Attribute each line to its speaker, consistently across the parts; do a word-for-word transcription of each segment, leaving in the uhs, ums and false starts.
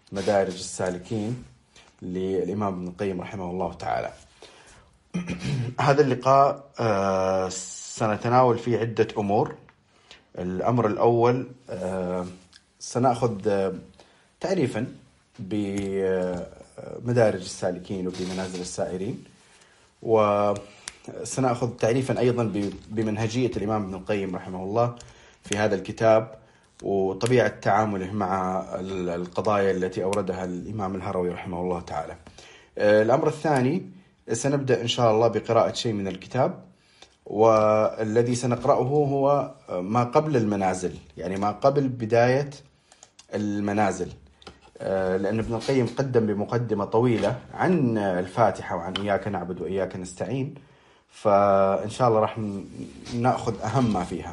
Speaker 1: مدارج السالكين للإمام ابن القيم رحمه الله تعالى. هذا اللقاء سنتناول فيه عدة أمور. الأمر الأول، سنأخذ تعريفا بمدارج السالكين وبمنازل السائرين، وسنأخذ تعريفا أيضا بمنهجية الإمام ابن القيم رحمه الله في هذا الكتاب وطبيعة تعامله مع القضايا التي أوردها الإمام الهروي رحمه الله تعالى. الأمر الثاني، سنبدأ إن شاء الله بقراءة شيء من الكتاب، والذي سنقرأه هو ما قبل المنازل، يعني ما قبل بداية المنازل، لأن ابن القيم قدم بمقدمة طويلة عن الفاتحة وعن إياك نعبد وإياك نستعين، فإن شاء الله راح نأخذ أهم ما فيها،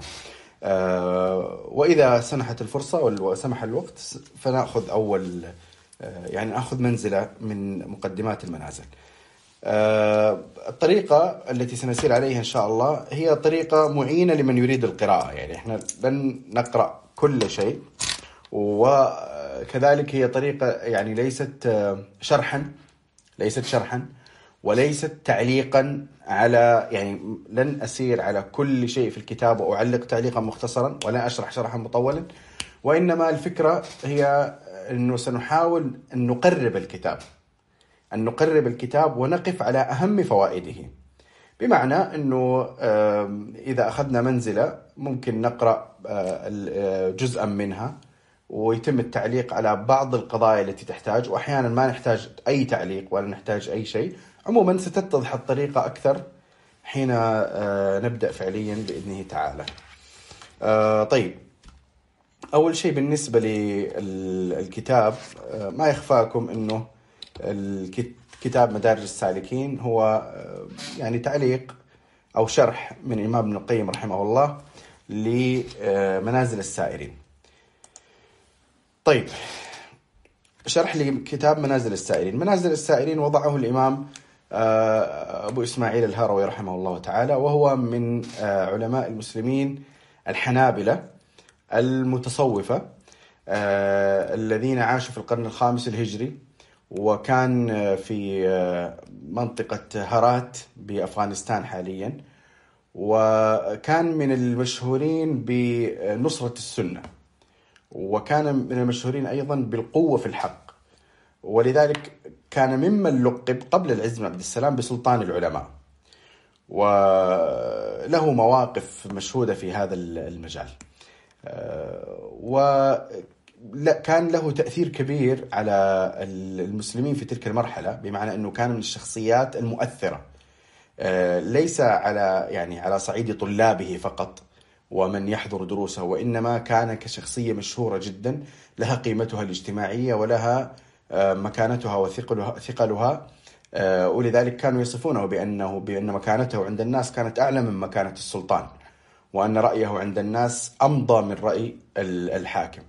Speaker 1: وإذا سنحت الفرصة وسمح الوقت فنأخذ أول يعني نأخذ منزلة من مقدمات المنازل. الطريقة التي سنسير عليها إن شاء الله هي طريقة معينة لمن يريد القراءة، يعني إحنا لن نقرأ كل شيء، وكذلك هي طريقة يعني ليست شرحا ليست شرحا وليست تعليقا على، يعني لن أسير على كل شيء في الكتاب وأعلق تعليقا مختصرا ولا أشرح شرحا مطولا، وإنما الفكرة هي أنه سنحاول أن نقرب الكتاب أن نقرب الكتاب ونقف على أهم فوائده، بمعنى أنه إذا أخذنا منزلة ممكن نقرأ جزءا منها ويتم التعليق على بعض القضايا التي تحتاج، وأحيانا ما نحتاج أي تعليق ولا نحتاج أي شيء. عموما ستتضح الطريقة أكثر حين نبدأ فعليا بإذنه تعالى. طيب، أول شيء بالنسبة للكتاب، ما يخفاكم أنه الكتاب مدارج السالكين هو يعني تعليق أو شرح من الإمام ابن القيم رحمه الله لمنازل السائرين. طيب، شرح لكتاب منازل السائرين. منازل السائرين وضعه الإمام أبو إسماعيل الهروي رحمه الله تعالى، وهو من علماء المسلمين الحنابلة المتصوفة الذين عاشوا في القرن الخامس الهجري، وكان في منطقة هرات بأفغانستان حاليا، وكان من المشهورين بنصرة السنة، وكان من المشهورين أيضا بالقوة في الحق، ولذلك كان ممن لقب قبل العز بن عبد السلام بسلطان العلماء، وله مواقف مشهودة في هذا المجال، وكان له تأثير كبير على المسلمين في تلك المرحلة، بمعنى أنه كان من الشخصيات المؤثرة، ليس على يعني على صعيد طلابه فقط ومن يحضر دروسه، وإنما كان كشخصية مشهورة جدا لها قيمتها الاجتماعية ولها مكانتها وثقلها، ولذلك كانوا يصفونه بأنه بأن مكانته عند الناس كانت أعلى من مكانة السلطان، وأن رأيه عند الناس أمضى من رأي الحاكم.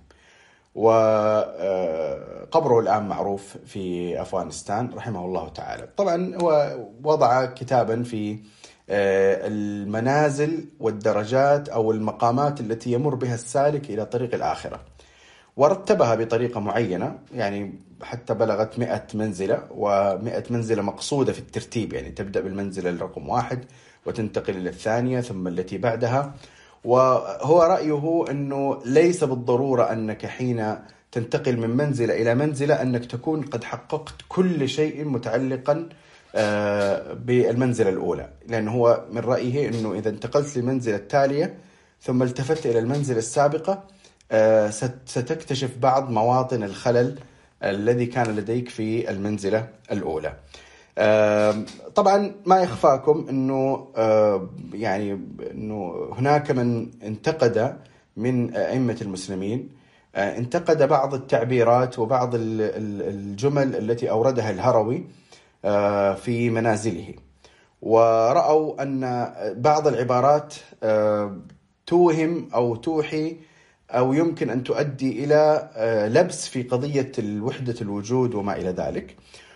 Speaker 1: وقبره الآن معروف في أفغانستان رحمه الله تعالى. طبعا هو وضع كتابا في المنازل والدرجات أو المقامات التي يمر بها السالك إلى طريق الآخرة، ورتبها بطريقة معينة، يعني حتى بلغت مئة منزلة، ومئة منزلة مقصودة في الترتيب، يعني تبدأ بالمنزلة الرقم واحد وتنتقل إلى الثانية ثم التي بعدها. وهو رأيه أنه ليس بالضرورة أنك حين تنتقل من منزلة إلى منزلة أنك تكون قد حققت كل شيء متعلقا بالمنزلة الأولى، لأنه هو من رأيه أنه إذا انتقلت للمنزلة التالية ثم التفت إلى المنزلة السابقة ستكتشف بعض مواطن الخلل الذي كان لديك في المنزلة الأولى. طبعا ما يخفاكم أنه يعني أنه هناك من انتقد من أئمة المسلمين، انتقد بعض التعبيرات وبعض الجمل التي أوردها الهروي في منازله، ورأوا أن بعض العبارات توهم أو توحي أو يمكن أن تؤدي إلى لبس في قضية الوحدة الوجود وما إلى ذلك.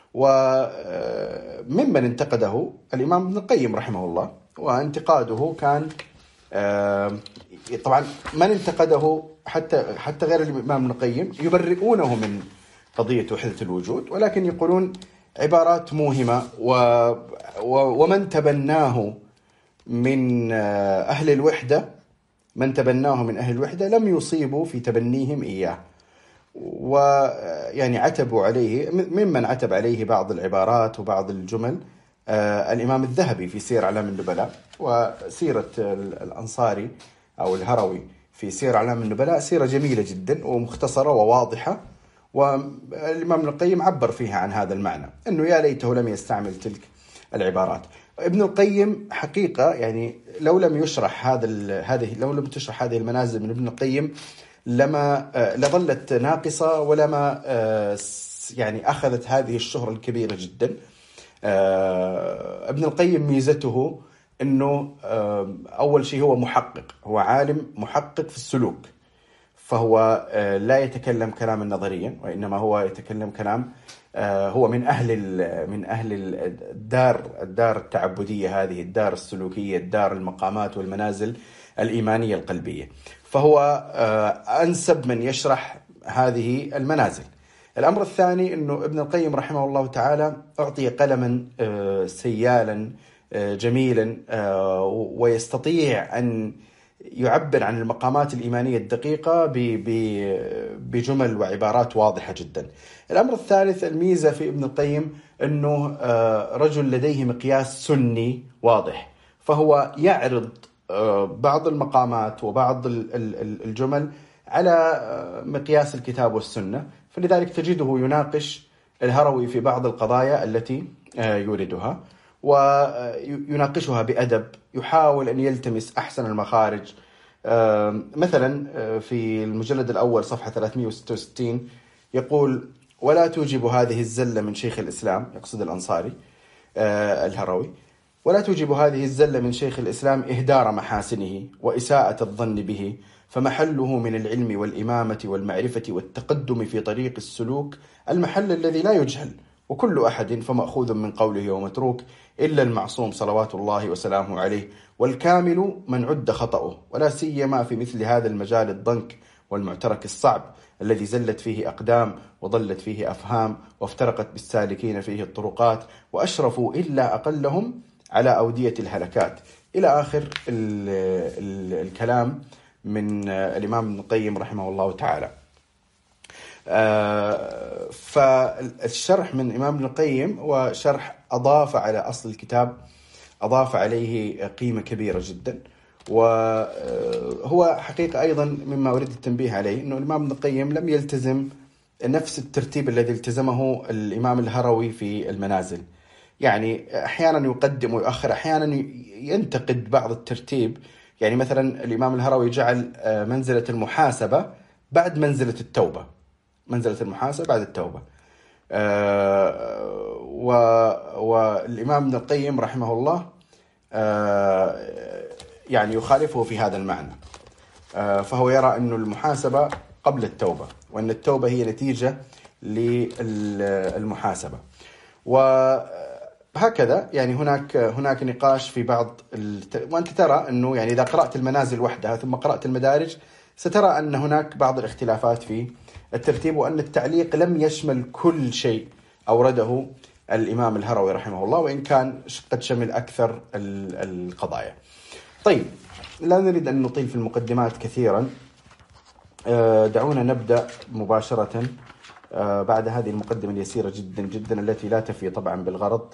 Speaker 1: وممن انتقده الإمام ابن القيم رحمه الله، وانتقاده كان طبعا من انتقده حتى حتى غير الإمام ابن القيم يبرئونه من قضية وحدة الوجود، ولكن يقولون عبارات موهمة، و... و... ومن تبناه من أهل الوحدة من تبناه من أهل الوحدة لم يصيبوا في تبنيهم إياه، ويعني عتبوا عليه. ممن عتب عليه بعض العبارات وبعض الجمل آه الإمام الذهبي في سير أعلام النبلاء، وسيرة الأنصاري أو الهروي في سير أعلام النبلاء سيرة جميلة جدا ومختصرة وواضحة، والإمام ابن القيم عبر فيها عن هذا المعنى، أنه يا ليته لم يستعمل تلك العبارات. ابن القيم حقيقة يعني لو لم يشرح هذا هذه لو لم تشرح هذه المنازل من ابن القيم لما لظلت ناقصة، ولما يعني أخذت هذه الشهرة الكبيرة جدا. ابن القيم ميزته أنه أول شيء هو محقق، هو عالم محقق في السلوك، فهو لا يتكلم كلاما نظريا، وإنما هو يتكلم كلام هو من أهل من أهل الدار الدار التعبدية، هذه الدار السلوكية، الدار المقامات والمنازل الإيمانية القلبية، فهو أنسب من يشرح هذه المنازل. الأمر الثاني أنه ابن القيم رحمه الله تعالى أعطي قلما سيالا جميلا، ويستطيع أن يعبر عن المقامات الإيمانية الدقيقة بجمل وعبارات واضحة جدا. الأمر الثالث، الميزة في ابن القيم أنه رجل لديه مقياس سني واضح، فهو يعرض بعض المقامات وبعض الجمل على مقياس الكتاب والسنة، فلذلك تجده يناقش الهروي في بعض القضايا التي يوردها، ويناقشها بأدب، يحاول أن يلتمس أحسن المخارج. مثلا في المجلد الأول صفحة ثلاثمئة وستة وستين يقول: ولا توجب هذه الزلة من شيخ الإسلام، يقصد الأنصاري الهروي، ولا توجب هذه الزلة من شيخ الإسلام إهدار محاسنه وإساءة الظن به، فمحله من العلم والإمامة والمعرفة والتقدم في طريق السلوك المحل الذي لا يجهل، وكل أحد فمأخوذ من قوله ومتروك إلا المعصوم صلوات الله وسلامه عليه، والكامل من عد خطأه، ولا سيما في مثل هذا المجال الضنك والمعترك الصعب الذي زلت فيه أقدام وضلت فيه أفهام وافترقت بالسالكين فيه الطرقات وأشرفوا إلا أقلهم على أودية الهلكات، إلى آخر ال ال الكلام من الإمام ابن القيم رحمه الله تعالى. آه فالشرح من الإمام ابن القيم وشرح أضاف على أصل الكتاب، أضاف عليه قيمة كبيرة جدا. وهو حقيقة أيضا مما أريد التنبيه عليه أنه الإمام ابن القيم لم يلتزم نفس الترتيب الذي التزمه الإمام الهروي في المنازل، يعني أحيانا يقدم ويؤخر، أحيانا ينتقد بعض الترتيب. يعني مثلا الإمام الهروي جعل منزلة المحاسبة بعد منزلة التوبة، منزلة المحاسبة بعد التوبة. آه والإمام ابن القيم رحمه الله آه يعني يخالفه في هذا المعنى، آه فهو يرى أن المحاسبة قبل التوبة، وأن التوبة هي نتيجة للمحاسبة. وهكذا يعني هناك هناك نقاش في بعض الت... وأنت ترى أنه يعني إذا قرأت المنازل وحدها ثم قرأت المدارج سترى أن هناك بعض الاختلافات في الترتيب، وأن التعليق لم يشمل كل شيء أورده الإمام الهروي رحمه الله، وإن كان قد شمل أكثر القضايا. طيب، لا نريد أن نطيل في المقدمات كثيرا، دعونا نبدأ مباشرة بعد هذه المقدمة اليسيرة جدا جدا التي لا تفي طبعا بالغرض.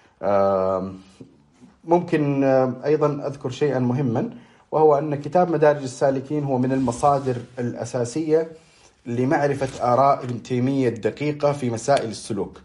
Speaker 1: ممكن أيضا أذكر شيئا مهما، وهو أن كتاب مدارج السالكين هو من المصادر الأساسية لمعرفة آراء ابن تيمية الدقيقة في مسائل السلوك،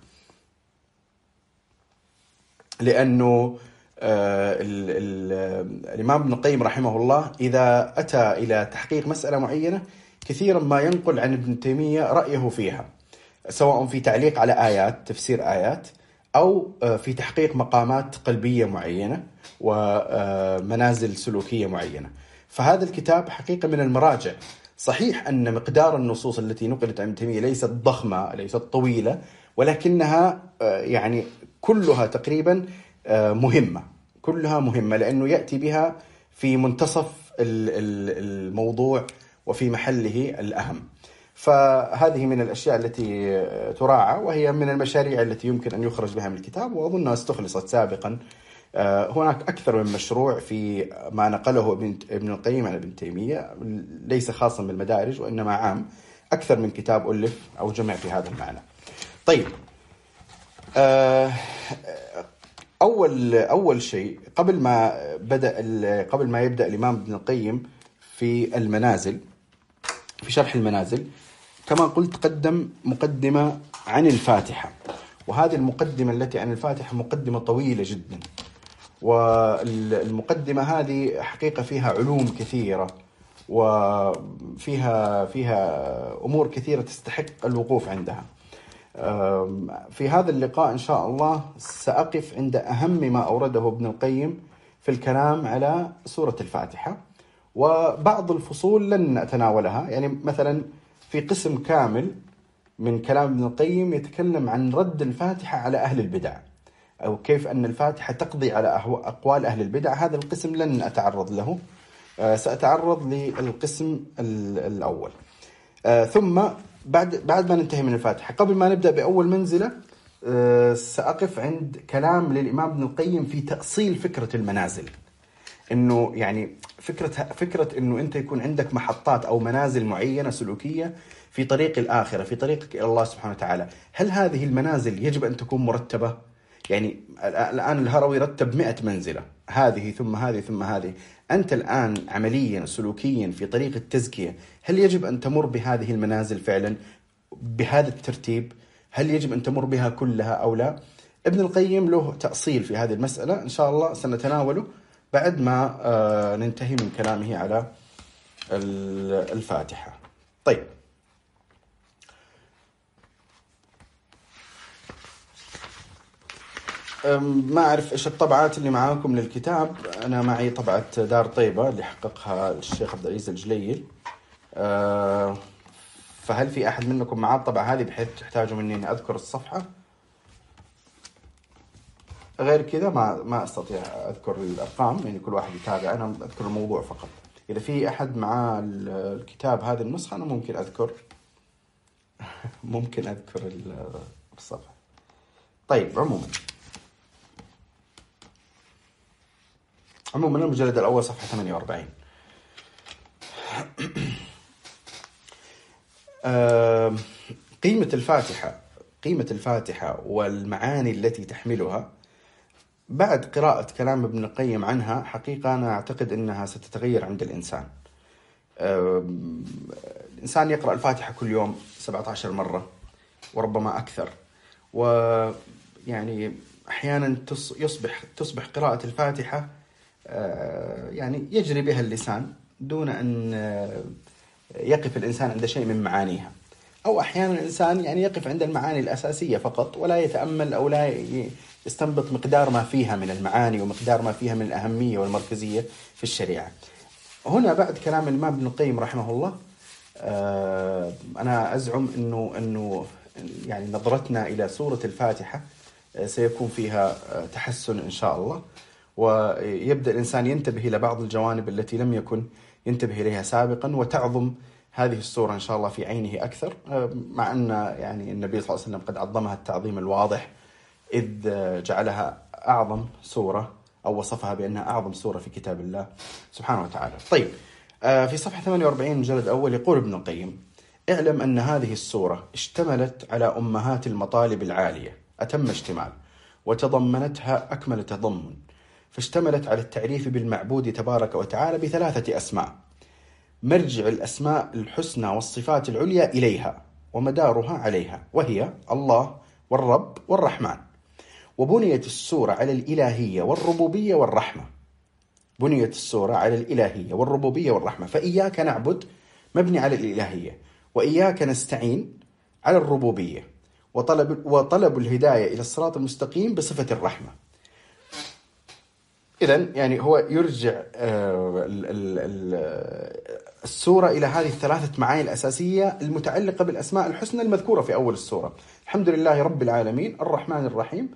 Speaker 1: لأنه ال ال الإمام ابن القيم رحمه الله إذا أتى إلى تحقيق مسألة معينة كثيرا ما ينقل عن ابن تيمية رأيه فيها، سواء في تعليق على آيات، تفسير آيات، أو في تحقيق مقامات قلبية معينة ومنازل سلوكية معينة. فهذا الكتاب حقيقة من المراجع. صحيح أن مقدار النصوص التي نقلت عن ابن تيمية ليست ضخمة، ليست طويلة، ولكنها يعني كلها تقريبا مهمة، كلها مهمة، لأنه يأتي بها في منتصف الموضوع وفي محله الأهم. فهذه من الأشياء التي تراعى، وهي من المشاريع التي يمكن أن يخرج بها من الكتاب، وأظنها استخلصت سابقا. هناك أكثر من مشروع في ما نقله ابن القيم عن ابن تيمية، ليس خاصا بالمدارج وإنما عام، أكثر من كتاب ألف أو جمع في هذا المعنى. طيب، أول أول شيء قبل ما بدأ قبل ما يبدأ الإمام ابن القيم في المنازل، في شرح المنازل، كما قلت قدم مقدمة عن الفاتحة، وهذه المقدمة التي عن الفاتحة مقدمة طويلة جدا، والمقدمة هذه حقيقة فيها علوم كثيرة، وفيها فيها أمور كثيرة تستحق الوقوف عندها. في هذا اللقاء إن شاء الله سأقف عند أهم ما أورده ابن القيم في الكلام على سورة الفاتحة، وبعض الفصول لن أتناولها. يعني مثلا في قسم كامل من كلام ابن القيم يتكلم عن رد الفاتحة على أهل البدع، أو كيف أن الفاتحة تقضي على أقوال أهل البدع. هذا القسم لن أتعرض له، سأتعرض للقسم الأول. ثم بعد بعد ما ننتهي من الفاتحة، قبل ما نبدأ بأول منزلة، سأقف عند كلام للإمام ابن القيم في تأصيل فكرة المنازل. إنه يعني فكرة فكرة إنه أنت يكون عندك محطات أو منازل معينة سلوكية في طريق الآخرة، في طريقك إلى الله سبحانه وتعالى. هل هذه المنازل يجب أن تكون مرتبة؟ يعني الآن الهروي رتب مئة منزلة، هذه ثم هذه ثم هذه. أنت الآن عمليا سلوكيا في طريق التزكية، هل يجب أن تمر بهذه المنازل فعلا بهذا الترتيب؟ هل يجب أن تمر بها كلها أو لا؟ ابن القيم له تأصيل في هذه المسألة، إن شاء الله سنتناوله بعد ما ننتهي من كلامه على الفاتحة. طيب، ما أعرف إيش الطبعات اللي معاكم للكتاب. أنا معي طبعة دار طيبة اللي حققها الشيخ عبد العزيز الجليل. فهل في أحد منكم معاه الطبعة هذه بحيث تحتاجوا مني أن أذكر الصفحة؟ غير كذا ما ما أستطيع أذكر الأرقام، يعني كل واحد يتابع، أنا أذكر الموضوع فقط. إذا في أحد معاه الكتاب هذه النسخة أنا ممكن أذكر ممكن أذكر الصفحة. طيب، عموما عموما المجلد الأول صفحة ثمانية وأربعين. قيمة الفاتحة قيمة الفاتحة والمعاني التي تحملها بعد قراءة كلام ابن القيم عنها، حقيقة أنا أعتقد أنها ستتغير عند الإنسان. الإنسان يقرأ الفاتحة كل يوم سبعة عشر مرة وربما أكثر، ويعني أحيانا يصبح تصبح قراءة الفاتحة يعني يجري بها اللسان دون أن يقف الإنسان عند شيء من معانيها، أو أحيانا الإنسان يعني يقف عند المعاني الأساسية فقط ولا يتأمل أو لا يستنبط مقدار ما فيها من المعاني ومقدار ما فيها من الأهمية والمركزية في الشريعة. هنا بعد كلام الإمام ابن القيم رحمه الله، أنا أزعم أنه أنه يعني نظرتنا إلى سورة الفاتحة سيكون فيها تحسن إن شاء الله، ويبدأ الإنسان ينتبه إلى بعض الجوانب التي لم يكن ينتبه إليها سابقا، وتعظم هذه السورة إن شاء الله في عينه أكثر، مع أن يعني النبي صلى الله عليه وسلم قد عظمها التعظيم الواضح إذ جعلها أعظم سورة أو وصفها بأنها أعظم سورة في كتاب الله سبحانه وتعالى. طيب، في صفحة ثمانية وأربعين مجلد أول يقول ابن القيم: اعلم أن هذه السورة اشتملت على أمهات المطالب العالية أتم اشتمال، وتضمنتها أكمل تضمن، فاشتملت على التعريف بالمعبود تبارك وتعالى بثلاثة أسماء، مرجع الأسماء الحسنى والصفات العليا إليها ومدارها عليها، وهي الله والرب والرحمن. وبنيت السورة على الإلهية والربوبية والرحمة بنيت السورة على الإلهية والربوبية والرحمة فإياك نعبد مبني على الإلهية، وإياك نستعين على الربوبية، وطلب, وطلب الهداية إلى الصراط المستقيم بصفة الرحمة. إذن يعني هو يرجع السورة إلى هذه الثلاثة معاني الأساسية المتعلقة بالأسماء الحسنى المذكورة في أول السورة: الحمد لله رب العالمين الرحمن الرحيم،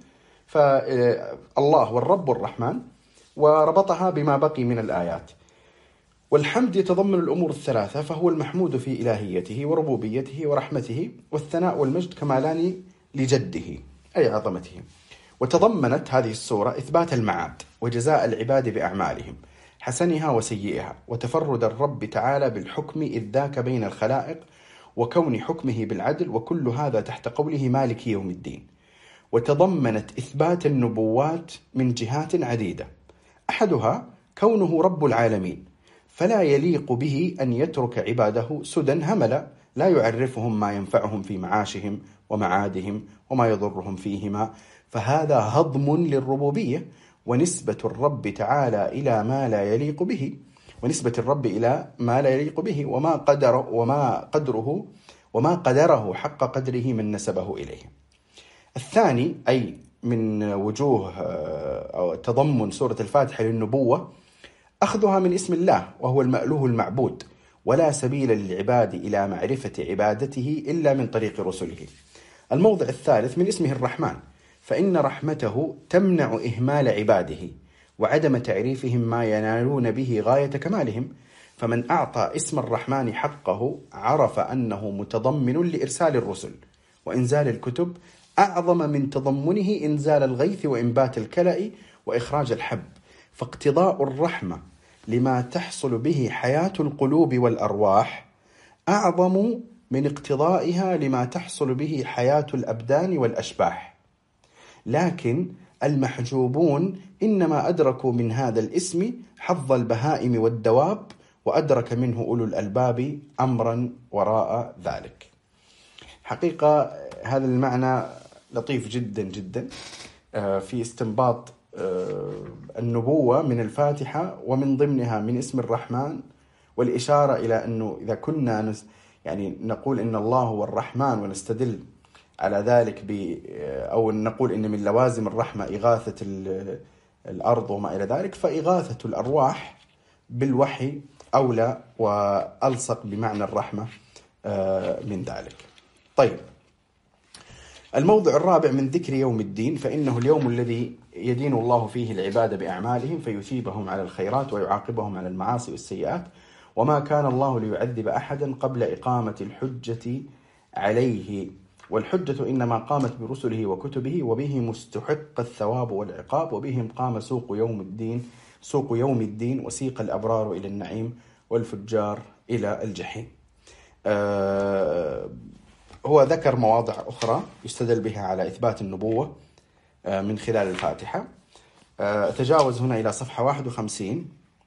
Speaker 1: فالله والرب والرحمن، وربطها بما بقي من الآيات. والحمد يتضمن الأمور الثلاثة، فهو المحمود في إلهيته وربوبيته ورحمته، والثناء والمجد كمالان لجده أي عظمته. وتضمنت هذه السورة إثبات المعاد وجزاء العباد بأعمالهم حسنها وسيئها، وتفرد الرب تعالى بالحكم إذ ذاك بين الخلائق، وكون حكمه بالعدل، وكل هذا تحت قوله مالك يوم الدين. وتضمنت إثبات النبوات من جهات عديدة، أحدها كونه رب العالمين، فلا يليق به أن يترك عباده سدى هملا لا يعرفهم ما ينفعهم في معاشهم ومعادهم وما يضرهم فيهما، فهذا هضم للربوبية، ونسبة الرب تعالى إلى ما لا يليق به ونسبة الرب إلى ما لا يليق به وما قدر وما قدره وما قدره حق قدره من نسبه إليه. الثاني أي من وجوه أو تضمن سورة الفاتحة للنبوة أخذها من اسم الله وهو المألوه المعبود، ولا سبيل للعباد إلى معرفة عبادته إلا من طريق رسله. الموضع الثالث من اسمه الرحمن، فإن رحمته تمنع إهمال عباده وعدم تعريفهم ما ينالون به غاية كمالهم، فمن أعطى اسم الرحمن حقه عرف أنه متضمن لإرسال الرسل وإنزال الكتب أعظم من تضمنه إنزال الغيث وإنبات الكلأ وإخراج الحب، فاقتضاء الرحمة لما تحصل به حياة القلوب والأرواح أعظم من اقتضائها لما تحصل به حياة الأبدان والأشباح. لكن المحجوبون إنما أدركوا من هذا الاسم حظ البهائم والدواب، وأدرك منه أولو الألباب أمرا وراء ذلك. حقيقة هذا المعنى لطيف جدا جدا في استنباط النبوة من الفاتحة، ومن ضمنها من اسم الرحمن، والإشارة إلى أنه إذا كنا يعني نقول إن الله هو الرحمن ونستدل على ذلك ب أو نقول إن من لوازم الرحمة إغاثة الأرض وما إلى ذلك، فإغاثة الأرواح بالوحي أولى وألصق بمعنى الرحمة من ذلك. طيب، الموضع الرابع من ذكر يوم الدين، فإنه اليوم الذي يدين الله فيه العباد بأعمالهم فيثيبهم على الخيرات ويعاقبهم على المعاصي والسيئات، وما كان الله ليعذب أحدا قبل إقامة الحجة عليه، والحجة إنما قامت برسله وكتبه، وبه مستحق الثواب والعقاب، وبهم قام سوق يوم الدين سوق يوم الدين وسيق الأبرار إلى النعيم والفجار إلى الجحيم. آه هو ذكر مواضع أخرى يستدل بها على إثبات النبوة من خلال الفاتحة. أتجاوز هنا إلى صفحة واحد وخمسين.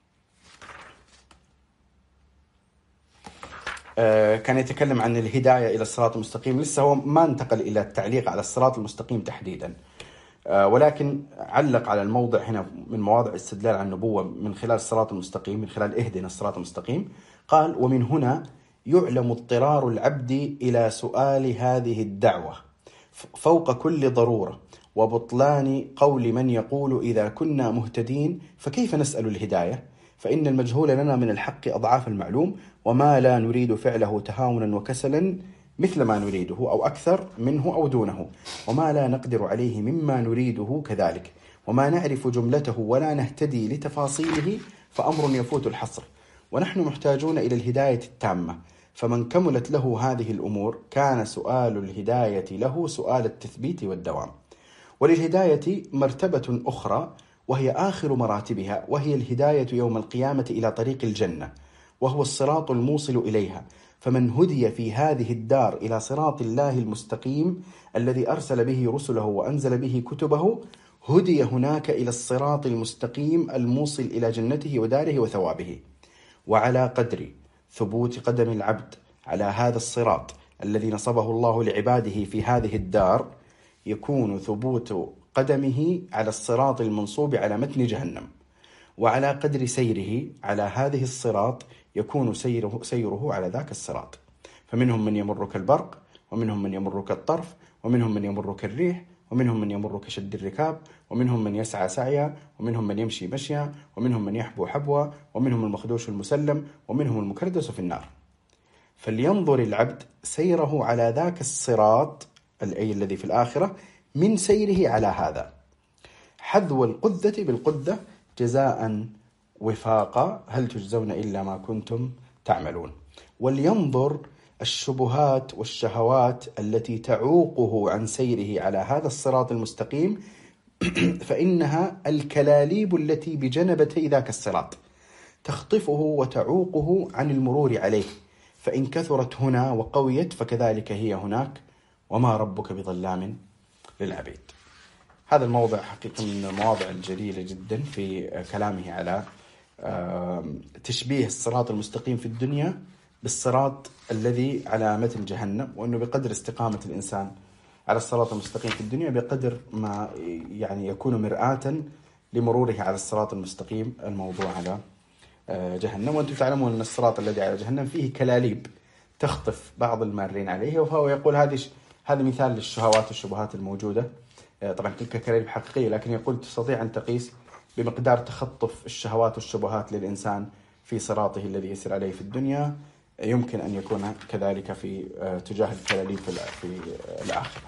Speaker 1: كان يتكلم عن الهداية إلى الصراط المستقيم، لسه هو ما انتقل إلى التعليق على الصراط المستقيم تحديدا، ولكن علق على الموضع هنا من مواضع استدلال عن النبوة من خلال الصراط المستقيم، من خلال اهدنا الصراط المستقيم. قال: ومن هنا يعلم اضطرار العبد إلى سؤال هذه الدعوة فوق كل ضرورة، وبطلان قول من يقول إذا كنا مهتدين فكيف نسأل الهداية، فإن المجهول لنا من الحق أضعاف المعلوم، وما لا نريد فعله تهاونا وكسلا مثل ما نريده أو أكثر منه أو دونه، وما لا نقدر عليه مما نريده كذلك، وما نعرف جملته ولا نهتدي لتفاصيله فأمر يفوت الحصر، ونحن محتاجون إلى الهداية التامة، فمن كملت له هذه الأمور كان سؤال الهداية له سؤال التثبيت والدوام. وللهداية مرتبة أخرى وهي آخر مراتبها، وهي الهداية يوم القيامة إلى طريق الجنة، وهو الصراط الموصل إليها، فمن هدي في هذه الدار إلى صراط الله المستقيم الذي أرسل به رسله وأنزل به كتبه، هدي هناك إلى الصراط المستقيم الموصل إلى جنته وداره وثوابه. وعلى قدر ثبوت قدم العبد على هذا الصراط الذي نصبه الله لعباده في هذه الدار، يكون ثبوت قدمه على الصراط المنصوب على متن جهنم، وعلى قدر سيره على هذه الصراط يكون سيره, سيره على ذاك الصراط، فمنهم من يمر كالبرق، ومنهم من يمر كالطرف، ومنهم من يمر كالريح، ومنهم من يمر كشد الركاب، ومنهم من يسعى سعيا، ومنهم من يمشي مشيا، ومنهم من يحبو حبوا، ومنهم المخدوش المسلم، ومنهم المكردس في النار. فلينظر العبد سيره على ذاك الصراط أي الذي في الآخرة من سيره على هذا، حذو القذة بالقذة جزاء وفاقا هل تجزون إلا ما كنتم تعملون. ولينظر الشبهات والشهوات التي تعوقه عن سيره على هذا الصراط المستقيم، فإنها الكلاليب التي بجنبتي ذاك الصراط تخطفه وتعوقه عن المرور عليه، فإن كثرت هنا وقويت فكذلك هي هناك، وما ربك بظلام للعبيد. هذا الموضع حقيقة من المواضع الجليلة جدا في كلامه على تشبيه الصراط المستقيم في الدنيا بالصراط الذي على متن جهنم، وأنه بقدر استقامة الإنسان على الصراط المستقيم في الدنيا بقدر ما يعني يكون مرآة لمروره على الصراط المستقيم الموضوع على جهنم. وأنتم تعلمون أن الصراط الذي على جهنم فيه كلاليب تخطف بعض المارين عليه، وهو يقول هذه هذا مثال للشهوات والشبهات الموجودة. طبعا تلك كلاليب حقيقية، لكن يقول تستطيع أن تقيس بمقدار تخطف الشهوات والشبهات للإنسان في صراطه الذي يسير عليه في الدنيا، يمكن أن يكون كذلك في تجاه الكلاليب في الآخرة.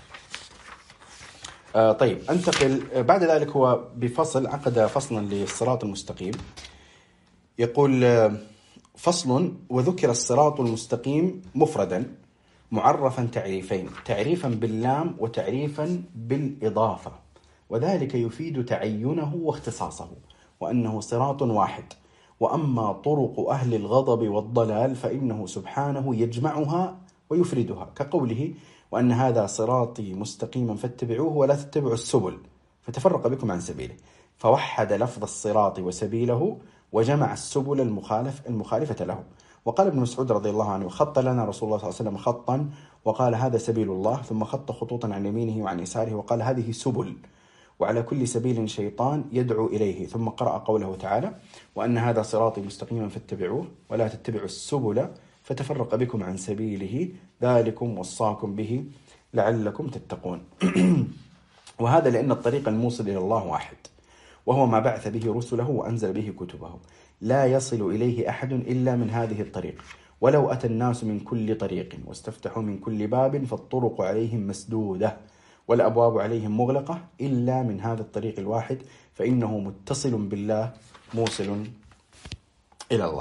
Speaker 1: طيب أنتقل بعد ذلك، هو بفصل عقد فصلا للصراط المستقيم، يقول فصل: وذكر الصراط المستقيم مفردا معرفا تعريفين، تعريفا باللام وتعريفا بالإضافة، وذلك يفيد تعينه واختصاصه، وأنه صراط واحد. وأما طرق أهل الغضب والضلال فإنه سبحانه يجمعها ويفردها، كقوله: وأن هذا صراطي مستقيما فاتبعوه ولا تتبعوا السبل فتفرق بكم عن سبيله، فوحد لفظ الصراط وسبيله وجمع السبل المخالف المخالفة له. وقال ابن مسعود رضي الله عنه: خط لنا رسول الله صلى الله عليه وسلم خطا وقال هذا سبيل الله، ثم خط خطوطا عن يمينه وعن يساره وقال هذه سبل، وعلى كل سبيل شيطان يدعو إليه، ثم قرأ قوله تعالى: وأن هذا صراطي مستقيما فاتبعوه ولا تتبعوا السبل فتفرق بكم عن سبيله ذلكم وصاكم به لعلكم تتقون. وهذا لأن الطريق الموصل إلى الله واحد، وهو ما بعث به رسله وأنزل به كتبه، لا يصل إليه أحد إلا من هذه الطريق، ولو أتى الناس من كل طريق واستفتحوا من كل باب فالطرق عليهم مسدودة والأبواب عليهم مغلقة إلا من هذا الطريق الواحد، فإنه متصل بالله موصل إلى الله.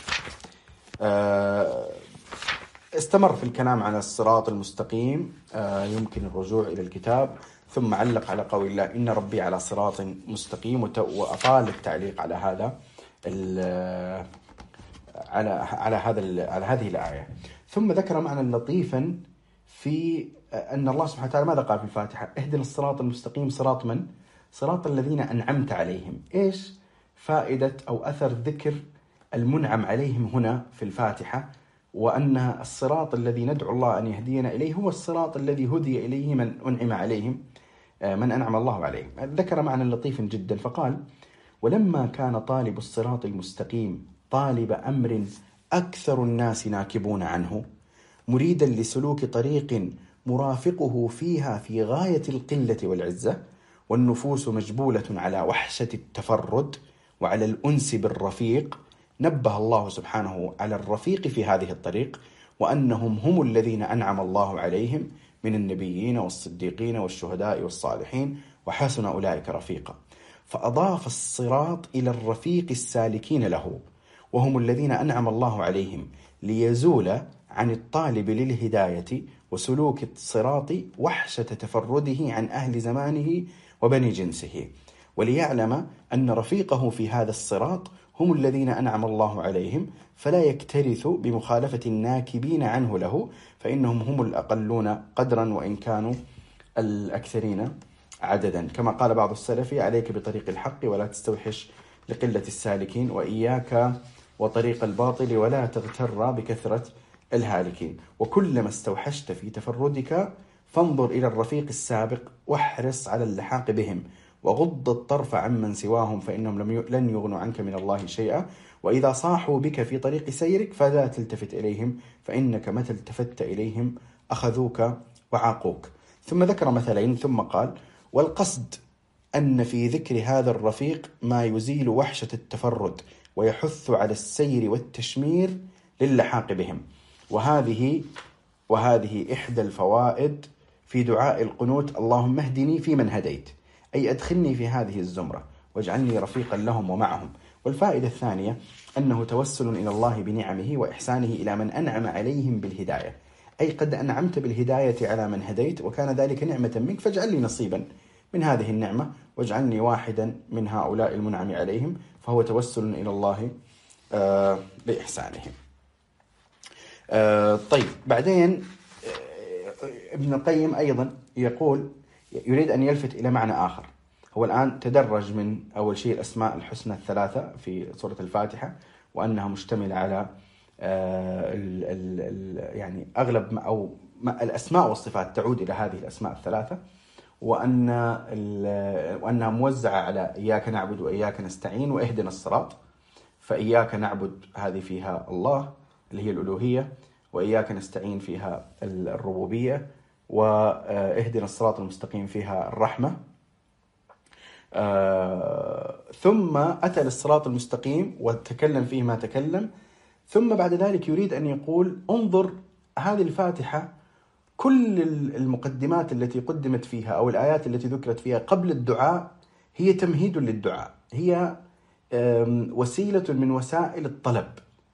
Speaker 1: استمر في الكلام على الصراط المستقيم، يمكن الرجوع إلى الكتاب، ثم علق على قول الله: إن ربي على صراط مستقيم، وأطال التعليق على هذا على على هذا على هذه الآية. ثم ذكر معنى لطيفا في أن الله سبحانه وتعالى ماذا قال في الفاتحة؟ اهدنا الصراط المستقيم صراط من؟ صراط الذين أنعمت عليهم. إيش فائدة أو أثر ذكر المنعم عليهم هنا في الفاتحة؟ وأن الصراط الذي ندعو الله أن يهدينا إليه هو الصراط الذي هدي إليه من أنعم عليهم، من أنعم الله عليهم. ذكر معنى لطيف جدا فقال: ولما كان طالب الصراط المستقيم طالب أمر أكثر الناس ناكبون عنه، مريدا لسلوك طريق مرافقه فيها في غاية القلة والعزة، والنفوس مجبولة على وحشة التفرد وعلى الأنس بالرفيق، نبه الله سبحانه على الرفيق في هذه الطريق، وأنهم هم الذين أنعم الله عليهم من النبيين والصديقين والشهداء والصالحين وحسن أولئك رفيقا، فأضاف الصراط إلى الرفيق السالكين له، وهم الذين أنعم الله عليهم، ليزول عن الطالب للهداية وسلوك الصراط وحشة تفرده عن أهل زمانه وبني جنسه، وليعلم أن رفيقه في هذا الصراط هم الذين أنعم الله عليهم، فلا يكترث بمخالفة الناكبين عنه له، فإنهم هم الأقلون قدرا وإن كانوا الأكثرين عددا. كما قال بعض السلف: عليك بطريق الحق ولا تستوحش لقلة السالكين، وإياك وطريق الباطل ولا تغتر بكثرة الهالكين. وكلما استوحشت في تفردك فانظر إلى الرفيق السابق واحرص على اللحاق بهم، وغض الطرف عمن سواهم فإنهم لم ي... لن يغنوا عنك من الله شيئا، وإذا صاحوا بك في طريق سيرك فلا تلتفت إليهم، فإنك متى التفت إليهم أخذوك وعاقوك. ثم ذكر مثلين ثم قال: والقصد أن في ذكر هذا الرفيق ما يزيل وحشة التفرد ويحث على السير والتشمير للحاق بهم، وهذه وهذه إحدى الفوائد في دعاء القنوت: اللهم اهدني في من هديت، أي أدخلني في هذه الزمرة واجعلني رفيقا لهم ومعهم، والفائدة الثانية أنه توسل إلى الله بنعمه وإحسانه إلى من أنعم عليهم بالهداية، أي قد أنعمت بالهداية على من هديت وكان ذلك نعمة منك، فاجعل لي نصيبا من هذه النعمة واجعلني واحدا من هؤلاء المنعم عليهم، فهو توسل إلى الله آه بإحسانهم. آه طيب، بعدين آه ابن القيم أيضا يقول يريد أن يلفت إلى معنى آخر. هو الآن تدرج من أول شيء الأسماء الحسنى الثلاثة في سورة الفاتحة، وأنها مشتملة على آه ال ال ال يعني أغلب أو الأسماء والصفات تعود إلى هذه الأسماء الثلاثة، وأن وأنها موزعة على إياك نعبد وإياك نستعين وإهدنا الصراط. فإياك نعبد هذه فيها الله اللي هي الألوهية، وإياك نستعين فيها الربوبية، وإهدنا الصراط المستقيم فيها الرحمة. آه ثم أتى للصراط المستقيم وتكلم فيه ما تكلم، ثم بعد ذلك يريد أن يقول انظر هذه الفاتحة كل المقدمات التي قدمت فيها أو الآيات التي ذكرت فيها قبل الدعاء هي تمهيد للدعاء، هي وسيلة من وسائل الطلب،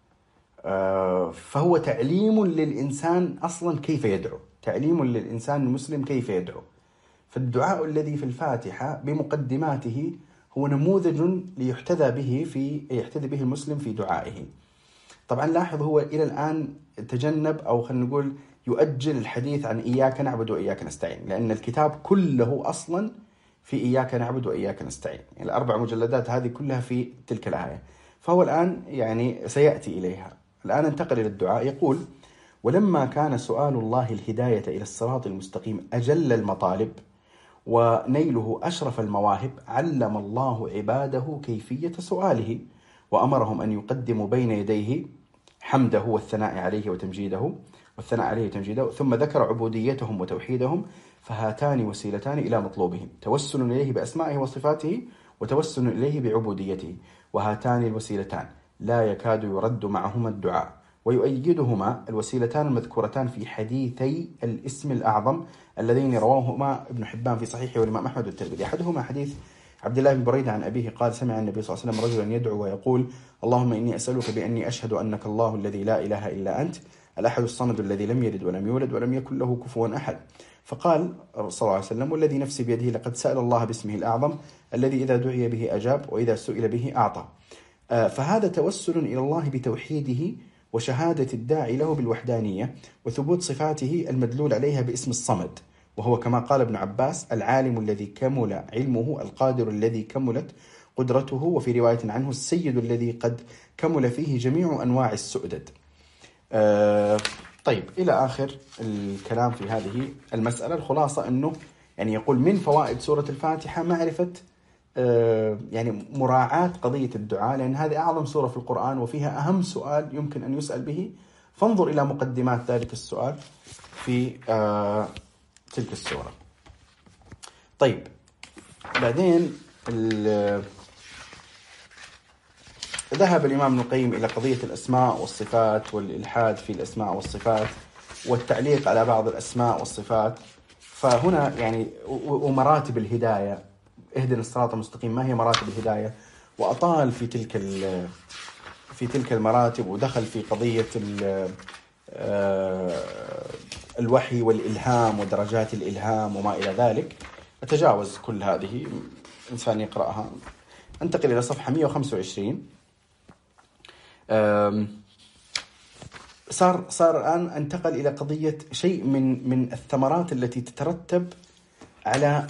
Speaker 1: فهو تعليم للإنسان أصلا كيف يدعو، تعليم للإنسان المسلم كيف يدعو. فالدعاء الذي في الفاتحة بمقدماته هو نموذج ليحتذى به في يحتذى به المسلم في دعائه. طبعا لاحظ هو إلى الآن تجنب أو خلينا نقول يؤجل الحديث عن إياك نعبد وإياك نستعين، لأن الكتاب كله أصلا في إياك نعبد وإياك نستعين، يعني الأربع مجلدات هذه كلها في تلك الآية، فهو الآن يعني سيأتي إليها. الآن انتقل إلى الدعاء، يقول ولما كان سؤال الله الهداية إلى الصراط المستقيم أجل المطالب ونيله أشرف المواهب، علم الله عباده كيفية سؤاله وأمرهم أن يقدموا بين يديه حمده والثناء عليه وتمجيده والثناء عليه وتمجيده، ثم ذكر عبوديتهم وتوحيدهم، فهاتان وسيلتان إلى مطلوبهم، توسل إليه بأسمائه وصفاته وتوسل إليه بعبوديته، وهاتان الوسيلتان لا يكاد يرد معهما الدعاء، ويؤيدهما الوسيلتان المذكورتان في حديثي الاسم الأعظم اللذين رواهما ابن حبان في صحيحه والإمام أحمد والترمذي. أحدهما حديث عبد الله بن بريدة عن أبيه قال سمع النبي صلى الله عليه وسلم رجلا يدعو ويقول اللهم إني أسألك بأني أشهد أنك الله الذي لا إله إلا أنت الأحد الصمد الذي لم يلد ولم يولد ولم يكن له كفوا أحد. فقال صلى الله عليه وسلم والذي نفسي بيده لقد سأل الله باسمه الأعظم الذي إذا دعي به أجاب وإذا سئل به أعطى. فهذا توسل إلى الله بتوحيده وشهادة الداعي له بالوحدانية وثبوت صفاته المدلول عليها باسم الصمد، وهو كما قال ابن عباس العالم الذي كمل علمه، القادر الذي كملت قدرته، وفي رواية عنه السيد الذي قد كمل فيه جميع أنواع السؤدد. آه طيب إلى آخر الكلام في هذه المسألة. الخلاصة أنه يعني يقول من فوائد سورة الفاتحة معرفة آه يعني مراعاة قضية الدعاء، لأن هذه أعظم سورة في القرآن وفيها أهم سؤال يمكن أن يسأل به، فانظر إلى مقدمات ذلك السؤال في آه تلك السورة. طيب بعدين ذهب الإمام ابن القيم إلى قضية الأسماء والصفات والإلحاد في الأسماء والصفات والتعليق على بعض الأسماء والصفات. فهنا يعني ومراتب الهداية، اهدنا الصراط المستقيم، ما هي مراتب الهداية؟ وأطال في تلك في تلك المراتب، ودخل في قضية الوحي والإلهام ودرجات الإلهام وما إلى ذلك. أتجاوز كل هذه، إنسان يقرأها. انتقل إلى صفحة مئة وخمسة وعشرين. صار صار الآن انتقل إلى قضية شيء من من الثمرات التي تترتب على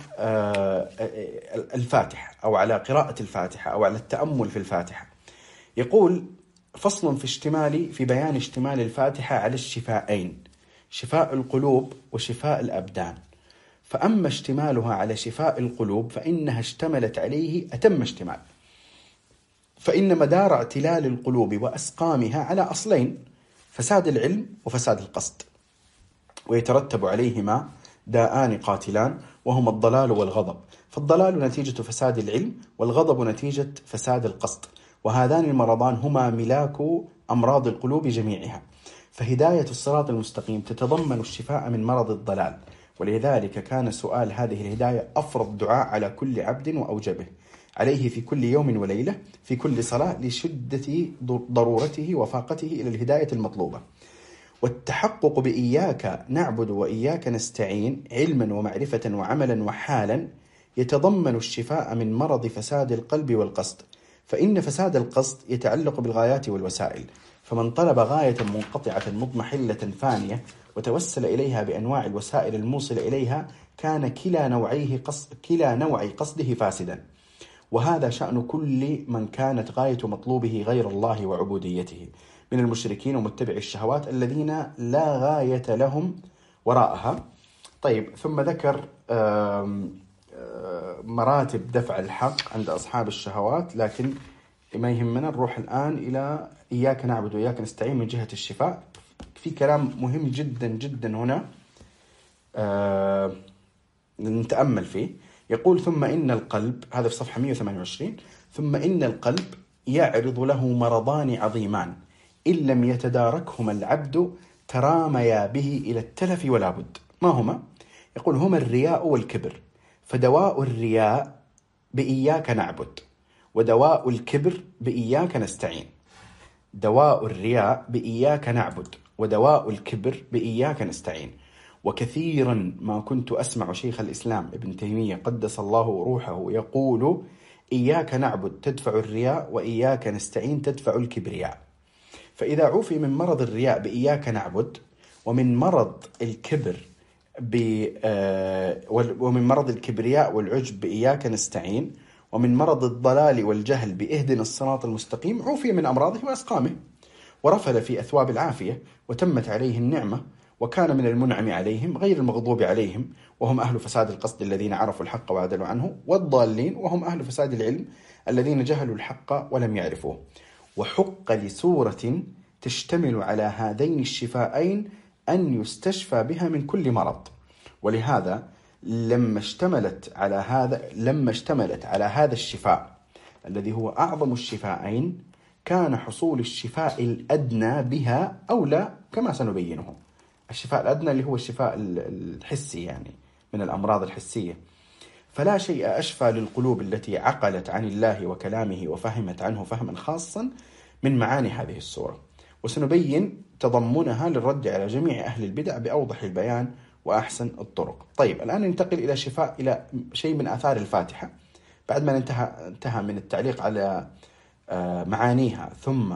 Speaker 1: الفاتحة أو على قراءة الفاتحة أو على التأمل في الفاتحة. يقول فصل في اشتمال في بيان اشتمال الفاتحة على الشفاءين، شفاء القلوب وشفاء الأبدان. فأما اشتمالها على شفاء القلوب فإنها اشتملت عليه أتم اشتمال، فإن مدار اعتلال القلوب وأسقامها على أصلين، فساد العلم وفساد القصد، ويترتب عليهما داءان قاتلان وهما الضلال والغضب. فالضلال نتيجة فساد العلم، والغضب نتيجة فساد القصد، وهذان المرضان هما ملاك أمراض القلوب جميعها. فهداية الصراط المستقيم تتضمن الشفاء من مرض الضلال، ولذلك كان سؤال هذه الهداية أفرض دعاء على كل عبد وأوجبه، عليه في كل يوم وليلة في كل صلاة لشدة ضرورته وفاقته إلى الهداية المطلوبة. والتحقق بإياك نعبد وإياك نستعين علما ومعرفة وعملا وحالا يتضمن الشفاء من مرض فساد القلب والقصد، فإن فساد القصد يتعلق بالغايات والوسائل، فمن طلب غاية منقطعة مضمحلة فانية وتوسل إليها بأنواع الوسائل الموصلة إليها كان كلا نوعيه قصد كلا نوعي قصده فاسدا. وهذا شأن كل من كانت غاية مطلوبه غير الله وعبوديته من المشركين ومتبع الشهوات الذين لا غاية لهم وراءها. طيب، ثم ذكر مراتب دفع الحق عند أصحاب الشهوات، لكن ما يهمنا نروح الآن إلى إياك نعبد وإياك نستعين من جهة الشفاء. في كلام مهم جدا جدا هنا أه نتأمل فيه. يقول: ثم إن القلب، هذا في صفحة مئة وثمانية وعشرين، ثم إن القلب يعرض له مرضان عظيمان إن لم يتداركهما العبد تراميا به إلى التلف ولا بد. ما هما؟ يقول: هما الرياء والكبر، فدواء الرياء بإياك نعبد، ودواء الكبر بإياك نستعين. دواء الرياء بإياك نعبد، ودواء الكبر بإياك نستعين. وكثيرا ما كنت أسمع شيخ الإسلام ابن تيمية قدس الله روحه يقول: إياك نعبد تدفع الرياء، وإياك نستعين تدفع الكبرياء. فإذا عوفي من مرض الرياء بإياك نعبد، ومن مرض الكبر ب ومن مرض الكبرياء والعجب بإياك نستعين، ومن مرض الضلال والجهل بإهدنا الصراط المستقيم، عوفي من أمراضه وأسقامه، ورفل في أثواب العافية، وتمت عليه النعمة، وكان من المنعم عليهم غير المغضوب عليهم وهم أهل فساد القصد الذين عرفوا الحق وعدلوا عنه، والضالين وهم أهل فساد العلم الذين جهلوا الحق ولم يعرفوه. وحق لسورة تشتمل على هذين الشفاءين أن يستشفى بها من كل مرض. ولهذا لما اشتملت على هذا لما اشتملت على هذا الشفاء الذي هو أعظم الشفاءين، كان حصول الشفاء الأدنى بها أولى، كما سنبينه. الشفاء الأدنى اللي هو الشفاء الحسي، يعني من الأمراض الحسية. فلا شيء أشفى للقلوب التي عقلت عن الله وكلامه وفهمت عنه فهما خاصا من معاني هذه السورة، وسنبين تضمنها للرد على جميع أهل البدع بأوضح البيان وأحسن الطرق. طيب، الآن ننتقل إلى شفاء إلى شيء من آثار الفاتحة بعد ما انتهى انتهى من التعليق على معانيها، ثم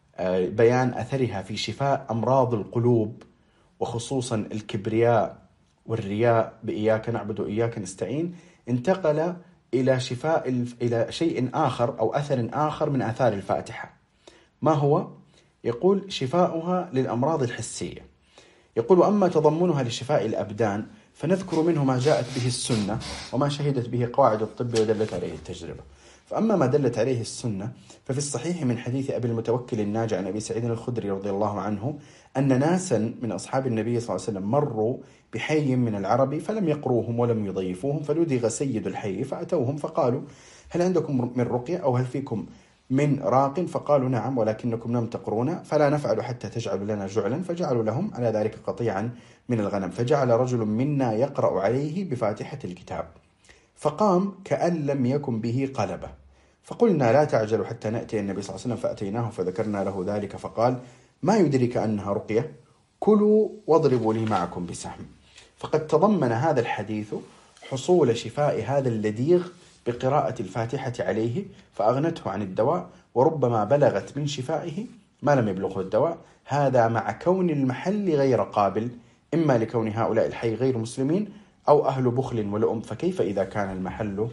Speaker 1: بيان أثرها في شفاء أمراض القلوب، وخصوصا الكبرياء والرياء بإياك نعبد وإياك نستعين. انتقل إلى شفاء إلى شيء آخر أو أثر آخر من آثار الفاتحة. ما هو؟ يقول: شفاؤها للأمراض الحسية. يقول: وأما تضمنها لشفاء الأبدان فنذكر منه ما جاءت به السنة وما شهدت به قواعد الطب ودلت عليه التجربة. فأما ما دلت عليه السنة ففي الصحيح من حديث أبي المتوكل الناجي عن أبي سعيد الخدري رضي الله عنه أن ناسا من أصحاب النبي صلى الله عليه وسلم مروا بحي من العرب فلم يقروهم ولم يضيفوهم، فلدغ سيد الحي فأتوهم فقالوا: هل عندكم من رقية أو هل فيكم من راق؟ فقالوا: نعم، ولكنكم لم تقرونا، فلا نفعل حتى تجعلوا لنا جعلا. فجعلوا لهم على ذلك قطيعا من الغنم، فجعل رجل منا يقرأ عليه بفاتحة الكتاب، فقام كأن لم يكن به قلبه. فقلنا: لا تعجلوا حتى نأتي النبي صلى الله عليه وسلم، فأتيناه فذكرنا له ذلك، فقال: ما يدرك أنها رقية؟ كلوا واضربوا لي معكم بسهم. فقد تضمن هذا الحديث حصول شفاء هذا اللديغ بقراءة الفاتحة عليه، فأغنته عن الدواء، وربما بلغت من شفائه ما لم يبلغه الدواء. هذا مع كون المحل غير قابل، إما لكون هؤلاء الحي غير مسلمين أو أهل بخل ولؤم، فكيف إذا كان المحل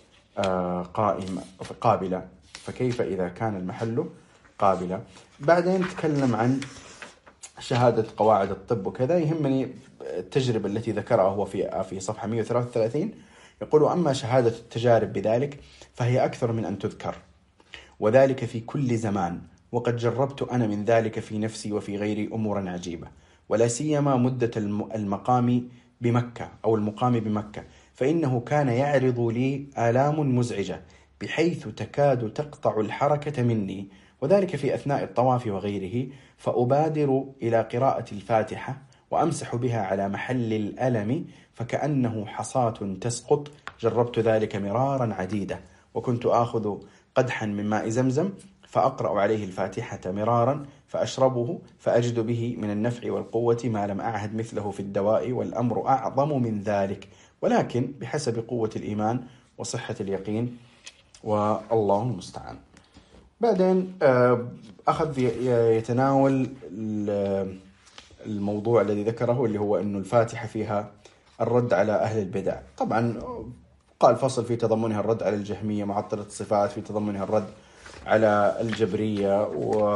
Speaker 1: قائم قابلة فكيف إذا كان المحل قابلة. بعدين تكلم عن شهادة قواعد الطب وكذا. يهمني التجربة التي ذكرها هو في في صفحة مئة وثلاثة وثلاثين. يقول: أما شهادة التجارب بذلك فهي أكثر من أن تذكر، وذلك في كل زمان، وقد جربت أنا من ذلك في نفسي وفي غيري أمورا عجيبة، ولا سيما مدة المقام بمكة أو المقام بمكة، فإنه كان يعرض لي آلام مزعجة بحيث تكاد تقطع الحركة مني، وذلك في أثناء الطواف وغيره، فأبادر إلى قراءة الفاتحة وأمسح بها على محل الألم فكأنه حصاة تسقط. جربت ذلك مرارا عديدة وكنت آخذ قدحا من ماء زمزم فأقرأ عليه الفاتحة مرارا فأشربه فأجد به من النفع والقوة ما لم أعهد مثله في الدواء، والأمر أعظم من ذلك، ولكن بحسب قوة الإيمان وصحة اليقين، والله المستعان. بعدين أخذ يتناول الموضوع الذي ذكره اللي هو أنه الفاتحة فيها الرد على أهل البدع. طبعا قال فصل في تضمنها الرد على الجهمية معطلة الصفات، في تضمنها الرد على الجبرية،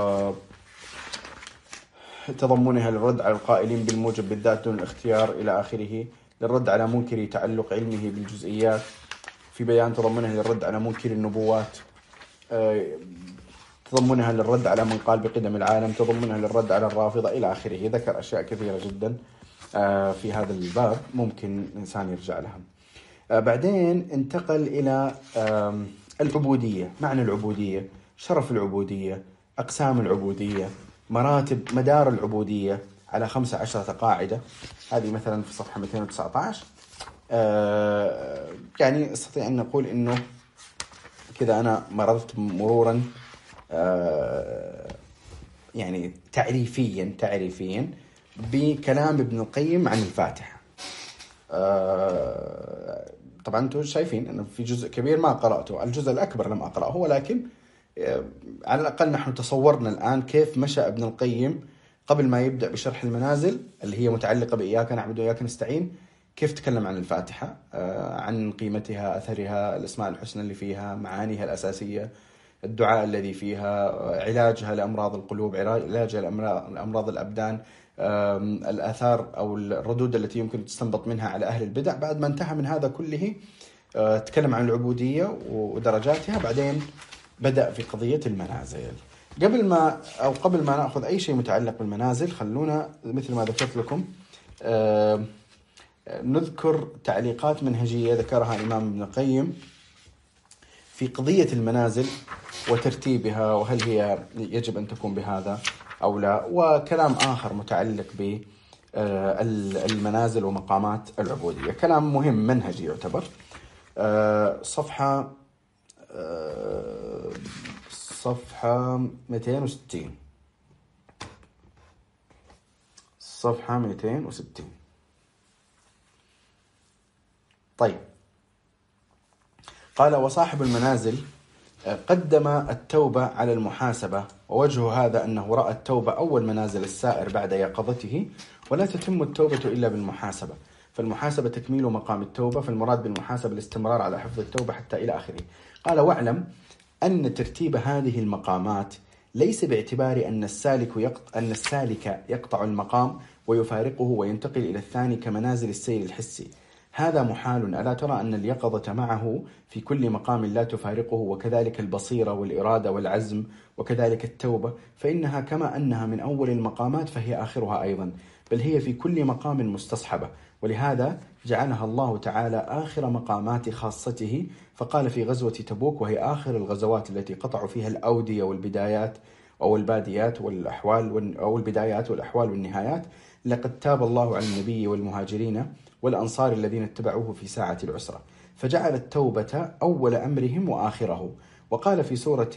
Speaker 1: وتضمنها للرد على القائلين بالموجب بالذات دون الاختيار إلى آخره، للرد على منكر تعلق علمه بالجزئيات، في بيان تضمنها للرد على منكر النبوات، تضمنها للرد على من قال بقدم العالم، تضمنها للرد على الرافضة إلى آخره. ذكر أشياء كثيرة جدا في هذا الباب ممكن الإنسان يرجع لها. بعدين انتقل إلى العبودية، معنى العبودية، شرف العبودية، أقسام العبودية، مراتب مدار العبودية على خمسة عشرة قاعدة. هذه مثلا في صفحة مئتين وتسعة عشر. يعني استطيع أن نقول أنه كذا أنا مررت مرورا يعني تعريفيا تعريفيا بكلام ابن القيم عن الفاتحة. طبعا أنتم شايفين أنه في جزء كبير ما قرأته، الجزء الأكبر لم أقرأه، ولكن على الأقل نحن تصورنا الآن كيف مشى ابن القيم قبل ما يبدأ بشرح المنازل اللي هي متعلقة بإياك نعبد وإياك نستعين. كيف تكلم عن الفاتحة، عن قيمتها، أثرها، الأسماء الحسنى اللي فيها، معانيها الأساسية، الدعاء الذي فيها، علاجها لأمراض القلوب، علاجها لأمراض الأبدان، الآثار أو الردود التي يمكن تستنبط منها على أهل البدع. بعد ما انتهى من هذا كله تكلم عن العبودية ودرجاتها، بعدين بدأ في قضية المنازل. قبل ما أو قبل ما نأخذ أي شيء متعلق بالمنازل، خلونا مثل ما ذكرت لكم نذكر تعليقات منهجية ذكرها الإمام ابن القيم في قضية المنازل وترتيبها، وهل هي يجب أن تكون بهذا أو لا، وكلام آخر متعلق بالمنازل ومقامات العبودية. كلام مهم منهجي يعتبر. صفحة صفحة مئتين وستين صفحة مئتين وستين. طيب، قال: وصاحب المنازل قدم التوبة على المحاسبة، ووجه هذا أنه رأى التوبة أول منازل السائر بعد يقظته، ولا تتم التوبة إلا بالمحاسبة، فالمحاسبة تكميل مقام التوبة، فالمراد بالمحاسبة الاستمرار على حفظ التوبة حتى إلى آخره. قال: واعلم أن ترتيب هذه المقامات ليس باعتبار أن السالك يقطع, أن السالك يقطع المقام ويفارقه وينتقل إلى الثاني كمنازل السير الحسي، هذا محال. ألا ترى أن اليقظة معه في كل مقام لا تفارقه، وكذلك البصيرة والإرادة والعزم، وكذلك التوبة، فإنها كما أنها من أول المقامات فهي آخرها أيضا، بل هي في كل مقام مستصحبة، ولهذا جعلها الله تعالى آخر مقامات خاصته، فقال في غزوة تبوك وهي آخر الغزوات التي قطعوا فيها الأودية والبدايات أو الباديات والأحوال أو البدايات والأحوال والنهايات: لقد تاب الله على النبي والمهاجرين والأنصار الذين اتبعوه في ساعة العسرة، فجعل التوبة أول أمرهم وآخره. وقال في سورة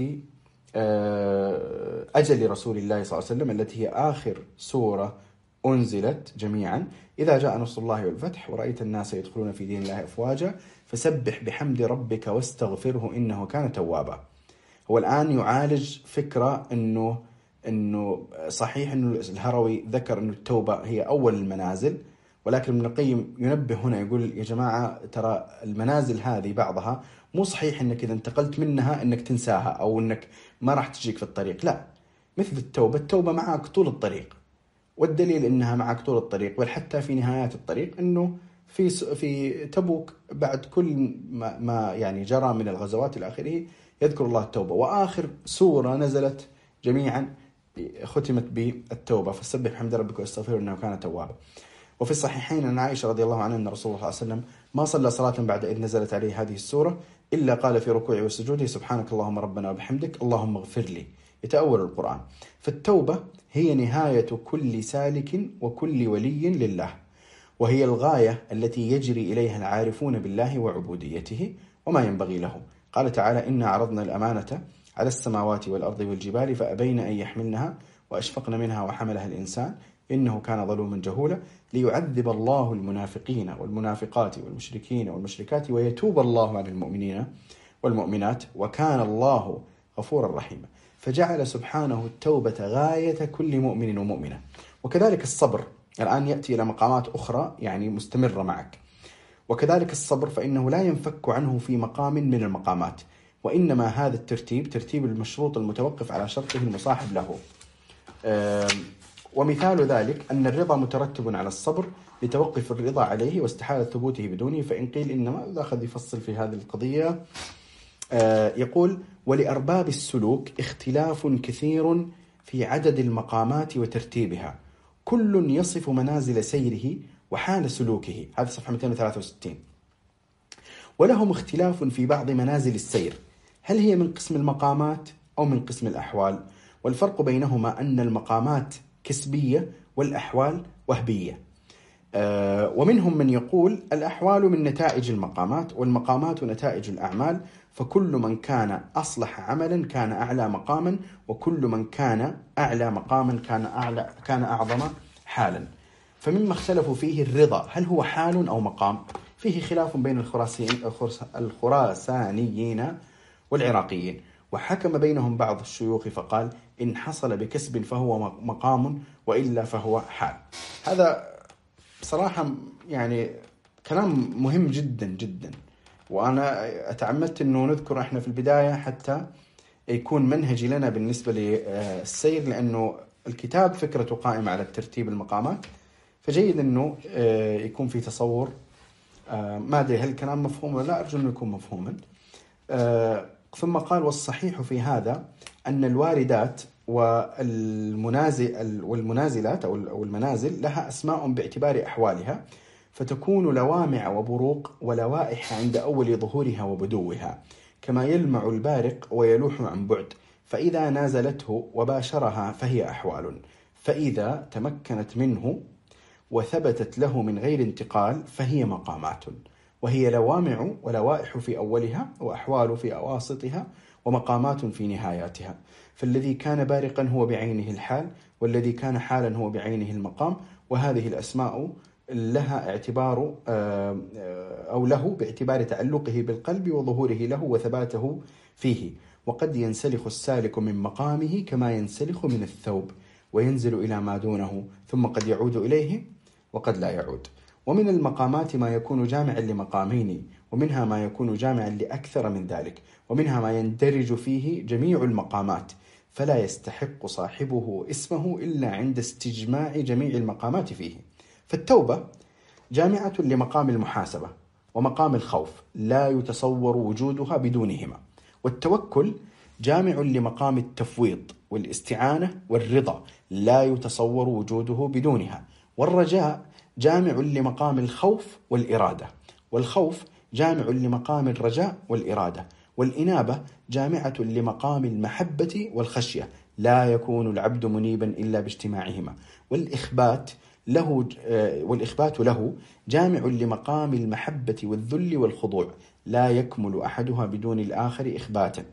Speaker 1: أجل رسول الله صلى الله عليه وسلم التي هي آخر سورة أنزلت جميعا: إذا جاء نصر الله والفتح ورأيت الناس يدخلون في دين الله أفواجا فسبح بحمد ربك واستغفره إنه كان توابا. هو الآن يعالج فكرة أنه أنه صحيح أنه الهروي ذكر أن التوبة هي أول المنازل، ولكن ابن القيم ينبه هنا يقول: يا جماعة ترى المنازل هذه بعضها مو صحيح أنك إذا انتقلت منها أنك تنساها أو أنك ما راح تجيك في الطريق، لا، مثل التوبة، التوبة معك طول الطريق، والدليل أنها معك طول الطريق، بل حتى في نهايات الطريق، أنه في في تبوك بعد كل ما, ما يعني جرى من الغزوات إلى آخره يذكر الله التوبة، وآخر سورة نزلت جميعا ختمت بالتوبة: فسبح بحمد ربك واستغفره إنه كان توابا. وفي الصحيحين أن عائشة رضي الله عنها أن رسول الله صلى الله عليه وسلم ما صلى صلاة بعد إذ نزلت عليه هذه السورة إلا قال في ركوعه وسجوده: سبحانك اللهم ربنا وبحمدك اللهم اغفر لي، يتأول القرآن. فالتوبة هي نهاية كل سالك وكل ولي لله، وهي الغاية التي يجري إليها العارفون بالله وعبوديته وما ينبغي له، قال تعالى: إنا عرضنا الأمانة على السماوات والأرض والجبال فأبين أن يحملنها وأشفقن منها وحملها الإنسان إنه كان ظلوما جهولا ليعذب الله المنافقين والمنافقات والمشركين والمشركات ويتوب الله على المؤمنين والمؤمنات وكان الله غفورا رحيما. فجعل سبحانه التوبة غاية كل مؤمن ومؤمنة. وكذلك الصبر، الآن يأتي إلى مقامات أخرى يعني مستمرة معك. وكذلك الصبر فإنه لا ينفك عنه في مقام من المقامات، وإنما هذا الترتيب ترتيب المشروط المتوقف على شرطه المصاحب له. ومثال ذلك أن الرضا مترتب على الصبر لتوقف الرضا عليه واستحالة ثبوته بدونه. فإن قيل إنما أخذ يفصل في هذه القضية، يقول: ولأرباب السلوك اختلاف كثير في عدد المقامات وترتيبها، كل يصف منازل سيره وحال سلوكه. هذا صفحة مئتين وثلاثة وستين. ولهم اختلاف في بعض منازل السير، هل هي من قسم المقامات أو من قسم الأحوال؟ والفرق بينهما أن المقامات كسبية والأحوال وهبية. آه ومنهم من يقول: الأحوال من نتائج المقامات والمقامات نتائج الأعمال، فكل من كان أصلح عملا كان أعلى مقاما، وكل من كان أعلى مقاما كان أعلى كان أعظم حالا. فمما اختلفوا فيه الرضا، هل هو حال أو مقام؟ فيه خلاف بين الخراسانيين والعراقيين، وحكم بينهم بعض الشيوخ فقال: إن حصل بكسب فهو مقام وإلا فهو حال. هذا بصراحة يعني كلام مهم جدا جدا، وأنا أتعمدت أنه نذكر إحنا في البداية حتى يكون منهجي لنا بالنسبة للسير، لأنه الكتاب فكرته قائمة على ترتيب المقامات، فجيد أنه يكون في تصور. ما أدري هل الكلام مفهوم ولا لا، أرجو أنه يكون مفهوما. ثم قال: والصحيح في هذا أن الواردات والمنازل والمنازلات أو المنازل لها أسماء باعتبار أحوالها، فتكون لوامع وبروق ولوائح عند أول ظهورها وبدوها، كما يلمع البارق ويلوح عن بعد، فإذا نازلته وباشرها فهي أحوال، فإذا تمكنت منه وثبتت له من غير انتقال فهي مقامات، وهي لوامع ولوائح في أولها وأحوال في أواسطها ومقامات في نهاياتها. فالذي كان بارقا هو بعينه الحال، والذي كان حالا هو بعينه المقام، وهذه الأسماء لها اعتبار أو له باعتبار تعلقه بالقلب وظهوره له وثباته فيه. وقد ينسلخ السالك من مقامه كما ينسلخ من الثوب وينزل إلى ما دونه، ثم قد يعود إليه وقد لا يعود. ومن المقامات ما يكون جامعا لمقامين، ومنها ما يكون جامعا لأكثر من ذلك، ومنها ما يندرج فيه جميع المقامات، فلا يستحق صاحبه اسمه إلا عند استجماع جميع المقامات فيه. فالتوبة جامعة لمقام المحاسبة ومقام الخوف، لا يتصور وجودها بدونهما. والتوكل جامع لمقام التفويض والاستعانة والرضا، لا يتصور وجوده بدونها. والرجاء جامع لمقام الخوف والإرادة، والخوف جامع لمقام الرجاء والإرادة. والإنابة جامعة لمقام المحبة والخشية، لا يكون العبد منيبا إلا باجتماعهما. والإخبات له والإخبات له جامع لمقام المحبة والذل والخضوع، لا يكمل أحدها بدون الآخر إخباتا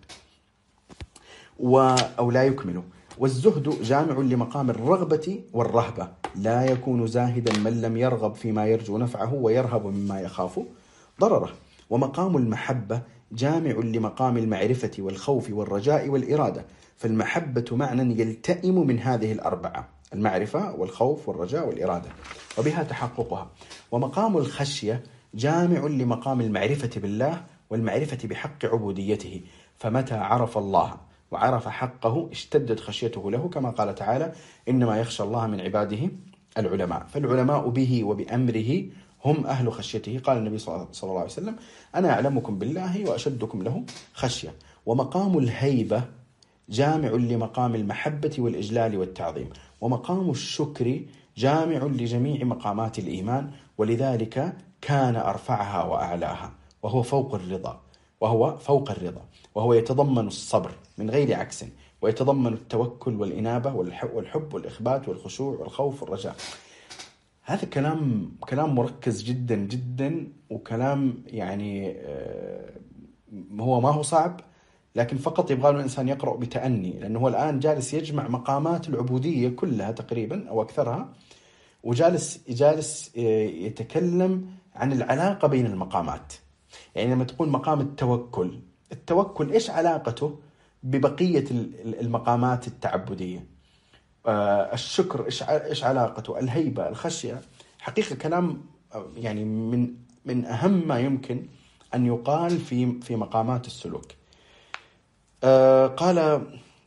Speaker 1: أو لا يكمل. والزهد جامع لمقام الرغبة والرهبة، لا يكون زاهدا من لم يرغب فيما يرجو نفعه ويرهب مما يخاف ضرره. ومقام المحبة جامع لمقام المعرفة والخوف والرجاء والإرادة، فالمحبة معنى يلتئم من هذه الأربعة: المعرفة والخوف والرجاء والإرادة، وبها تحققها. ومقام الخشية جامع لمقام المعرفة بالله والمعرفة بحق عبوديته، فمتى عرف الله وعرف حقه اشتدت خشيته له، كما قال تعالى: إنما يخشى الله من عباده العلماء. فالعلماء به وبأمره هم أهل خشيته. قال النبي صلى الله عليه وسلم: أنا أعلمكم بالله وأشدكم له خشية. ومقام الهيبة جامع لمقام المحبة والإجلال والتعظيم. ومقام الشكر جامع لجميع مقامات الإيمان، ولذلك كان أرفعها وأعلاها، وهو فوق الرضا وهو فوق الرضا وهو يتضمن الصبر من غير عكس، ويتضمن التوكل والإنابة والحب والإخبات والخشوع والخوف والرجاء. هذا كلام كلام مركز جدا جدا، وكلام يعني هو ما هو صعب، لكن فقط يبغى له الإنسان يقرأ بتأني، لأنه هو الآن جالس يجمع مقامات العبودية كلها تقريبا أو أكثرها، وجالس جالس يتكلم عن العلاقة بين المقامات. يعني لما تقول مقام التوكل، التوكل إيش علاقته ببقية المقامات التعبدية؟ آه الشكر إيش إيش علاقته؟ الهيبة، الخشية، حقيقة كلام يعني من من أهم ما يمكن أن يقال في في مقامات السلوك. آه قال: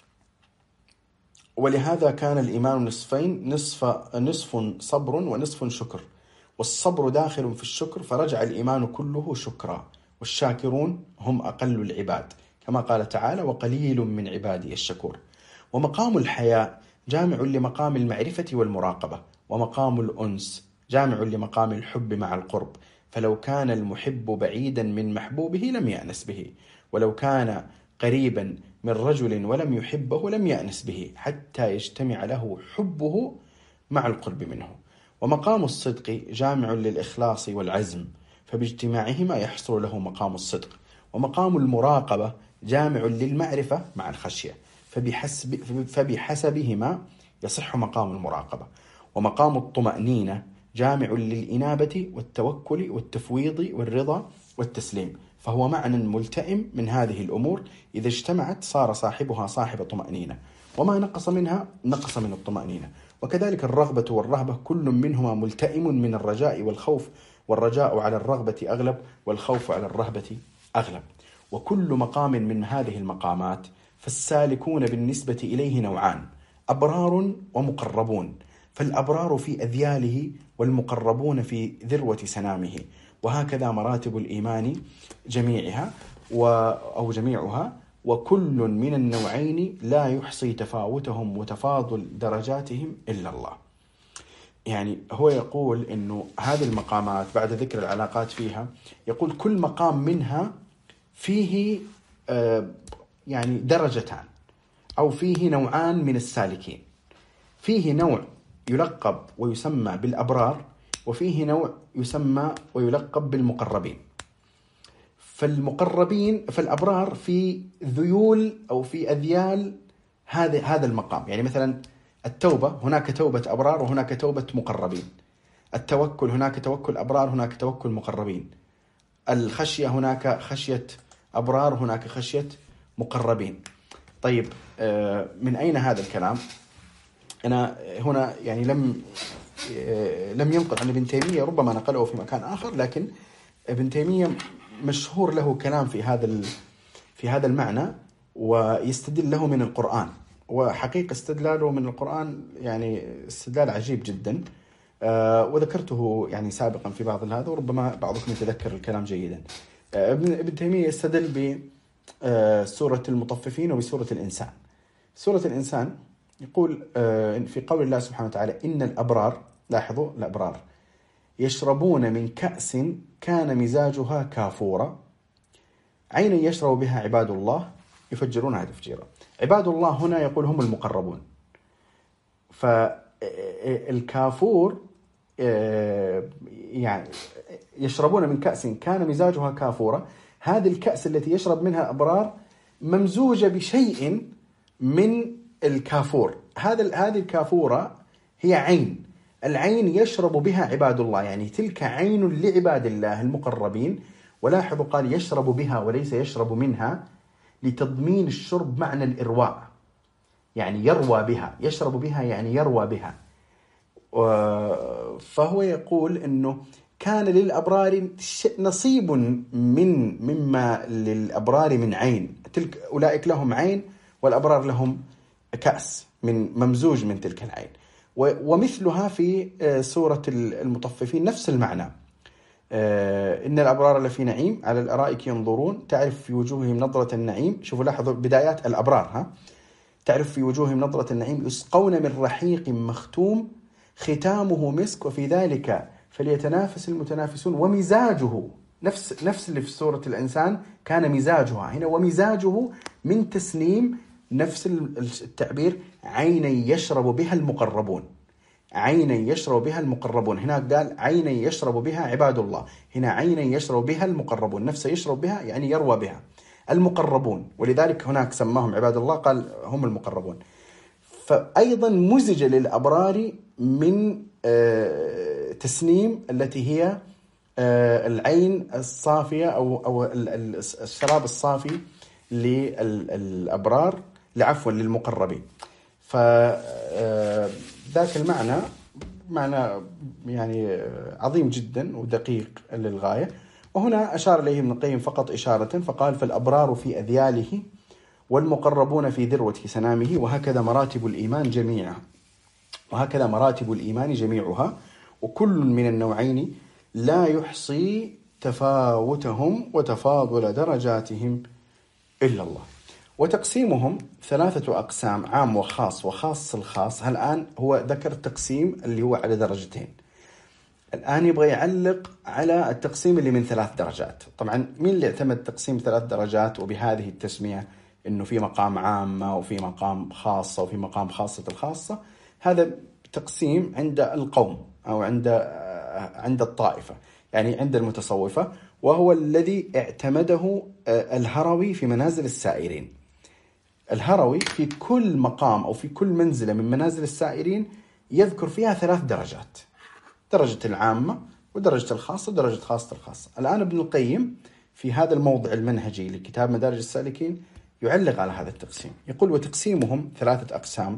Speaker 1: ولهذا كان الإيمان نصفين، نصف نصف صبر ونصف شكر، والصبر داخل في الشكر، فرجع الإيمان كله شكرا، والشاكرون هم أقل العباد، كما قال تعالى: وقليل من عبادي الشكور. ومقام الحياء جامع لمقام المعرفة والمراقبة، ومقام الأنس جامع لمقام الحب مع القرب، فلو كان المحب بعيدا من محبوبه لم يأنس به، ولو كان قريبا من رجل ولم يحبه لم يأنس به، حتى يجتمع له حبه مع القرب منه. ومقام الصدق جامع للإخلاص والعزم، فباجتماعهما يحصل له مقام الصدق. ومقام المراقبة جامع للمعرفة مع الخشية، فبحسب فبحسبهما يصح مقام المراقبة. ومقام الطمأنينة جامع للإنابة والتوكل والتفويض والرضا والتسليم، فهو معنى ملتئم من هذه الأمور، إذا اجتمعت صار صاحبها صاحب طمأنينة، وما نقص منها نقص من الطمأنينة. وكذلك الرغبة والرهبة كل منهما ملتئم من الرجاء والخوف، والرجاء على الرغبة أغلب، والخوف على الرهبة أغلب. وكل مقام من هذه المقامات فالسالكون بالنسبة إليه نوعان: أبرار ومقربون، فالأبرار في أذياله والمقربون في ذروة سنامه. وهكذا مراتب الإيمان جميعها أو جميعها، وكل من النوعين لا يحصي تفاوتهم وتفاضل درجاتهم إلا الله. يعني هو يقول إنه هذه المقامات بعد ذكر العلاقات فيها، يقول كل مقام منها فيه يعني درجتان أو فيه نوعان من السالكين. فيه نوع يلقب ويسمى بالأبرار، وفيه نوع يسمى ويلقب بالمقربين. فالمقربين فالأبرار في ذيول أو في أذيال هذا هذا المقام. يعني مثلا التوبة هناك توبة أبرار وهناك توبة مقربين. التوكل هناك توكل أبرار هناك توكل مقربين. الخشية هناك خشية أبرار هناك خشية مقربين. طيب من أين هذا الكلام؟ أنا هنا يعني لم لم ينقل عن ابن تيمية، ربما نقله في مكان آخر، لكن ابن تيمية مشهور له كلام في هذا في هذا المعنى، ويستدل له من القرآن. وحقيقة استدلاله من القرآن يعني استدلال عجيب جدا، وذكرته يعني سابقا في بعض هذا، وربما بعضكم يتذكر الكلام جيدا. ابن ابن تيمية يستدل بسورة المطففين وبسورة الإنسان. سورة الإنسان يقول في قول الله سبحانه وتعالى: إن الأبرار، لاحظوا الأبرار، يشربون من كأس كان مزاجها كافورا، عينا يشرب بها عباد الله يفجرونها تفجيرا. عباد الله هنا يقول هم المقربون. فالكافور يعني يشربون من كأس كان مزاجها كافورا، هذه الكأس التي يشرب منها الأبرار ممزوجة بشيء من الكافور. هذا هذه الكافورة هي عين، العين يشرب بها عباد الله، يعني تلك عين لعباد الله المقربين. ولاحظوا قال يشرب بها وليس يشرب منها، لتضمين الشرب معنى الإرواء، يعني يروى بها، يشرب بها يعني يروى بها. فهو يقول أنه كان للأبرار نصيب من مما للأبرار من عين، تلك أولئك لهم عين والأبرار لهم كأس من ممزوج من تلك العين. ومثلها في سورة المطففين نفس المعنى: إن الأبرار لفي نعيم على الأرائك ينظرون تعرف في وجوههم نظرة النعيم. شوفوا لاحظوا بدايات الأبرار، ها، تعرف في وجوههم نظرة النعيم يسقون من رحيق مختوم ختامه مسك وفي ذلك فليتنافس المتنافسون ومزاجه نفس نفس اللي في سورة الإنسان كان مزاجها، هنا ومزاجه من تسنيم، نفس التعبير، عينا يشرب بها المقربون. عينا يشرب بها المقربون، هناك قال عينا يشرب بها عباد الله، هنا عينا يشرب بها المقربون، نفسه يشرب بها يعني يروى بها المقربون، ولذلك هناك سماهم عباد الله قال هم المقربون. فأيضا مزج للأبرار من تسنيم التي هي العين الصافية أو أو الشراب الصافي للأبرار لعفوا للمقربين. فذاك المعنى معنى يعني عظيم جدا ودقيق للغاية. وهنا أشار إليه ابن القيم فقط إشارة فقال فالأبرار في أذياله والمقربون في ذروة سنامه، وهكذا مراتب الإيمان جميعها وهكذا مراتب الإيمان جميعها، وكل من النوعين لا يحصي تفاوتهم وتفاضل درجاتهم إلا الله. وتقسيمهم ثلاثة أقسام، عام وخاص وخاص الخاص. الآن هو ذكر التقسيم اللي هو على درجتين، الآن يبغى يعلق على التقسيم اللي من ثلاث درجات. طبعا مين اللي اعتمد تقسيم ثلاث درجات وبهذه التسمية إنه في مقام عامة وفي مقام خاصة وفي مقام خاصة الخاصة؟ هذا تقسيم عند القوم أو عند عند الطائفة، يعني عند المتصوفة، وهو الذي اعتمده الهروي في منازل السائرين. الهروي في كل مقام أو في كل منزلة من منازل السائرين يذكر فيها ثلاث درجات، درجة العامة ودرجة الخاصة ودرجة خاصة الخاصة. الآن ابن القيم في هذا الموضع المنهجي لكتاب مدارج السالكين يعلق على هذا التقسيم، يقول وتقسيمهم ثلاثة أقسام،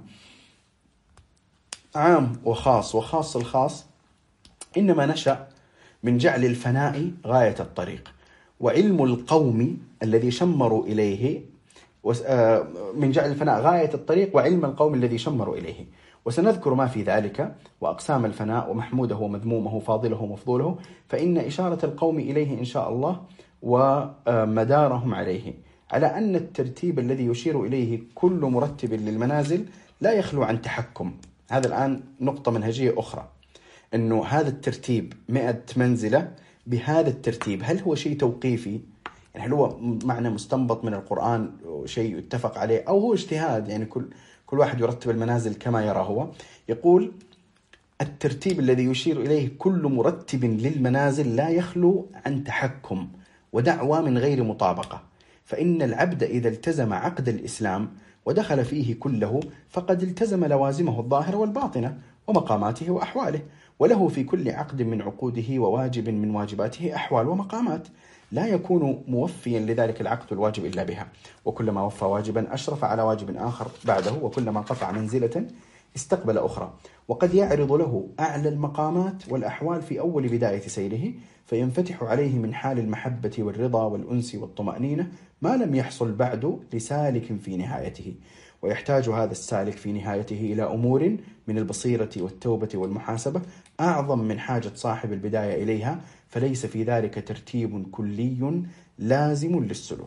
Speaker 1: عام وخاص وخاص الخاص، إنما نشأ من جعل الفناء غاية الطريق، وعلم القوم الذي شمروا إليه من جعل الفناء غاية الطريق وعلم القوم الذي شمروا إليه. وسنذكر ما في ذلك وأقسام الفناء ومحموده ومذمومه فاضله ومفضوله، فإن إشارة القوم إليه إن شاء الله ومدارهم عليه على أن الترتيب الذي يشير إليه كل مرتب للمنازل لا يخلو عن تحكم. هذا الآن نقطة منهجية أخرى، أنه هذا الترتيب مئة منزلة بهذا الترتيب هل هو شيء توقيفي؟ يعني هل هو معنى مستنبط من القرآن شيء يتفق عليه، أو هو اجتهاد يعني كل كل واحد يرتب المنازل كما يرى هو؟ يقول الترتيب الذي يشير إليه كل مرتب للمنازل لا يخلو عن تحكم ودعوى من غير مطابقة، فإن العبد إذا التزم عقد الإسلام ودخل فيه كله فقد التزم لوازمه الظاهرة والباطنة ومقاماته وأحواله، وله في كل عقد من عقوده وواجب من واجباته أحوال ومقامات لا يكون موفيا لذلك العقد الواجب إلا بها، وكلما وفى واجبا أشرف على واجب آخر بعده، وكلما قطع منزلة استقبل أخرى، وقد يعرض له أعلى المقامات والأحوال في أول بداية سيره، فينفتح عليه من حال المحبة والرضا والأنس والطمأنينة ما لم يحصل بعد لسالك في نهايته، ويحتاج هذا السالك في نهايته إلى أمور من البصيرة والتوبة والمحاسبة أعظم من حاجة صاحب البداية إليها، فليس في ذلك ترتيب كلي لازم للسلوك.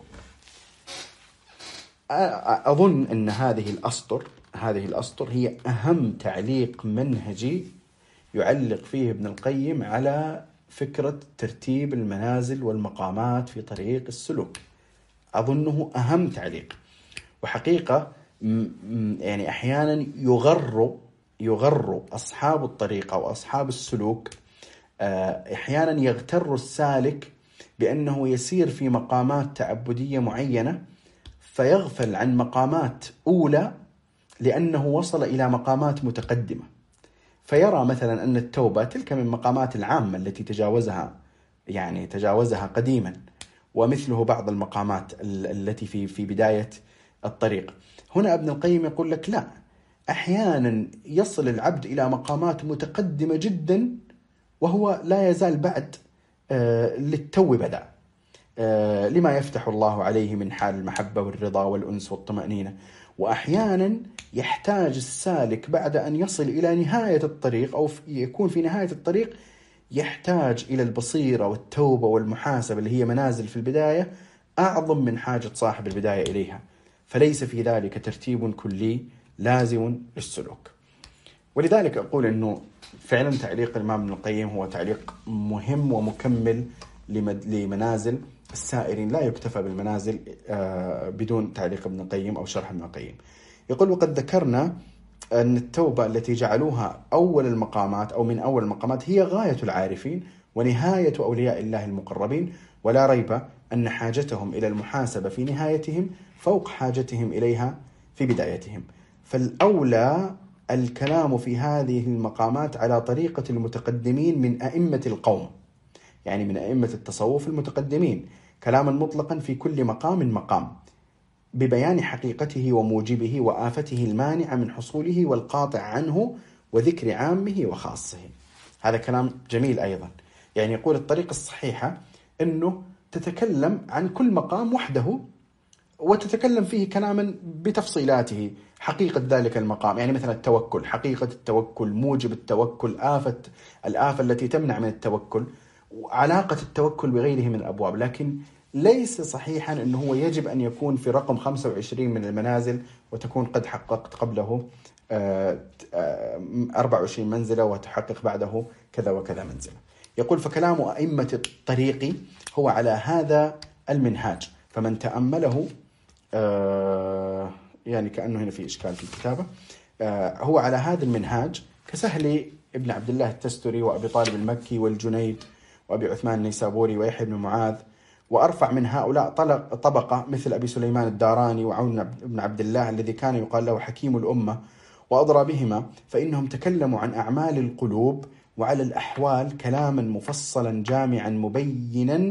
Speaker 1: أظن أن هذه الأسطر هذه الأسطر هي أهم تعليق منهجي يعلق فيه ابن القيم على فكرة ترتيب المنازل والمقامات في طريق السلوك. أظنه أهم تعليق، وحقيقة يعني أحيانا يغر يغر أصحاب الطريق أو أصحاب السلوك، أحيانا يغتر السالك بأنه يسير في مقامات تعبدية معينة فيغفل عن مقامات أولى لأنه وصل إلى مقامات متقدمة، فيرى مثلا أن التوبة تلك من مقامات العامة التي تجاوزها يعني تجاوزها قديما، ومثله بعض المقامات التي في في بداية الطريق. هنا ابن القيم يقول لك لا، أحيانا يصل العبد إلى مقامات متقدمة جدا وهو لا يزال بعد آه للتو بدأ، آه لما يفتح الله عليه من حال المحبة والرضا والأنس والطمأنينة. وأحيانا يحتاج السالك بعد أن يصل إلى نهاية الطريق أو يكون في نهاية الطريق يحتاج إلى البصيرة والتوبة والمحاسبة اللي هي منازل في البداية أعظم من حاجة صاحب البداية إليها، فليس في ذلك ترتيب كلي لازم للسلوك. ولذلك أقول أنه فعلا تعليق الإمام ابن القيم هو تعليق مهم ومكمل لمنازل السائرين، لا يكتفى بالمنازل بدون تعليق ابن القيم أو شرح ابن القيم. يقول وقد ذكرنا أن التوبة التي جعلوها أول المقامات أو من أول المقامات هي غاية العارفين ونهاية أولياء الله المقربين، ولا ريب أن حاجتهم إلى المحاسبة في نهايتهم فوق حاجتهم إليها في بدايتهم. فالأولى الكلام في هذه المقامات على طريقة المتقدمين من أئمة القوم، يعني من أئمة التصوف المتقدمين، كلاما مطلقا في كل مقام مقام، ببيان حقيقته وموجبه وآفته المانعة من حصوله والقاطع عنه وذكر عامه وخاصه. هذا كلام جميل أيضا. يعني يقول الطريقة الصحيحة أنه تتكلم عن كل مقام وحده وتتكلم فيه كلاما بتفصيلاته، حقيقة ذلك المقام، يعني مثلا التوكل، حقيقة التوكل، موجب التوكل، آفة الآفة التي تمنع من التوكل، وعلاقة التوكل بغيره من الأبواب. لكن ليس صحيحا أنه هو يجب أن يكون في رقم خمسة وعشرين من المنازل وتكون قد حققت قبله أربعة وعشرين منزلة وتحقق بعده كذا وكذا منزلة. يقول فكلام أئمة الطريق هو على هذا المنهاج، فمن تأمله يعني كأنه هنا في إشكال في الكتابة، هو على هذا المنهاج كسهل ابن عبد الله التستري وأبي طالب المكي والجنيد وأبي عثمان النيسابوري ويحيى بن معاذ، وأرفع من هؤلاء طبقة مثل أبي سليمان الداراني وعون بن عبد الله الذي كان يقال له حكيم الأمة، وأضرى بهما، فإنهم تكلموا عن أعمال القلوب وعلى الأحوال كلاما مفصلا جامعا مبينا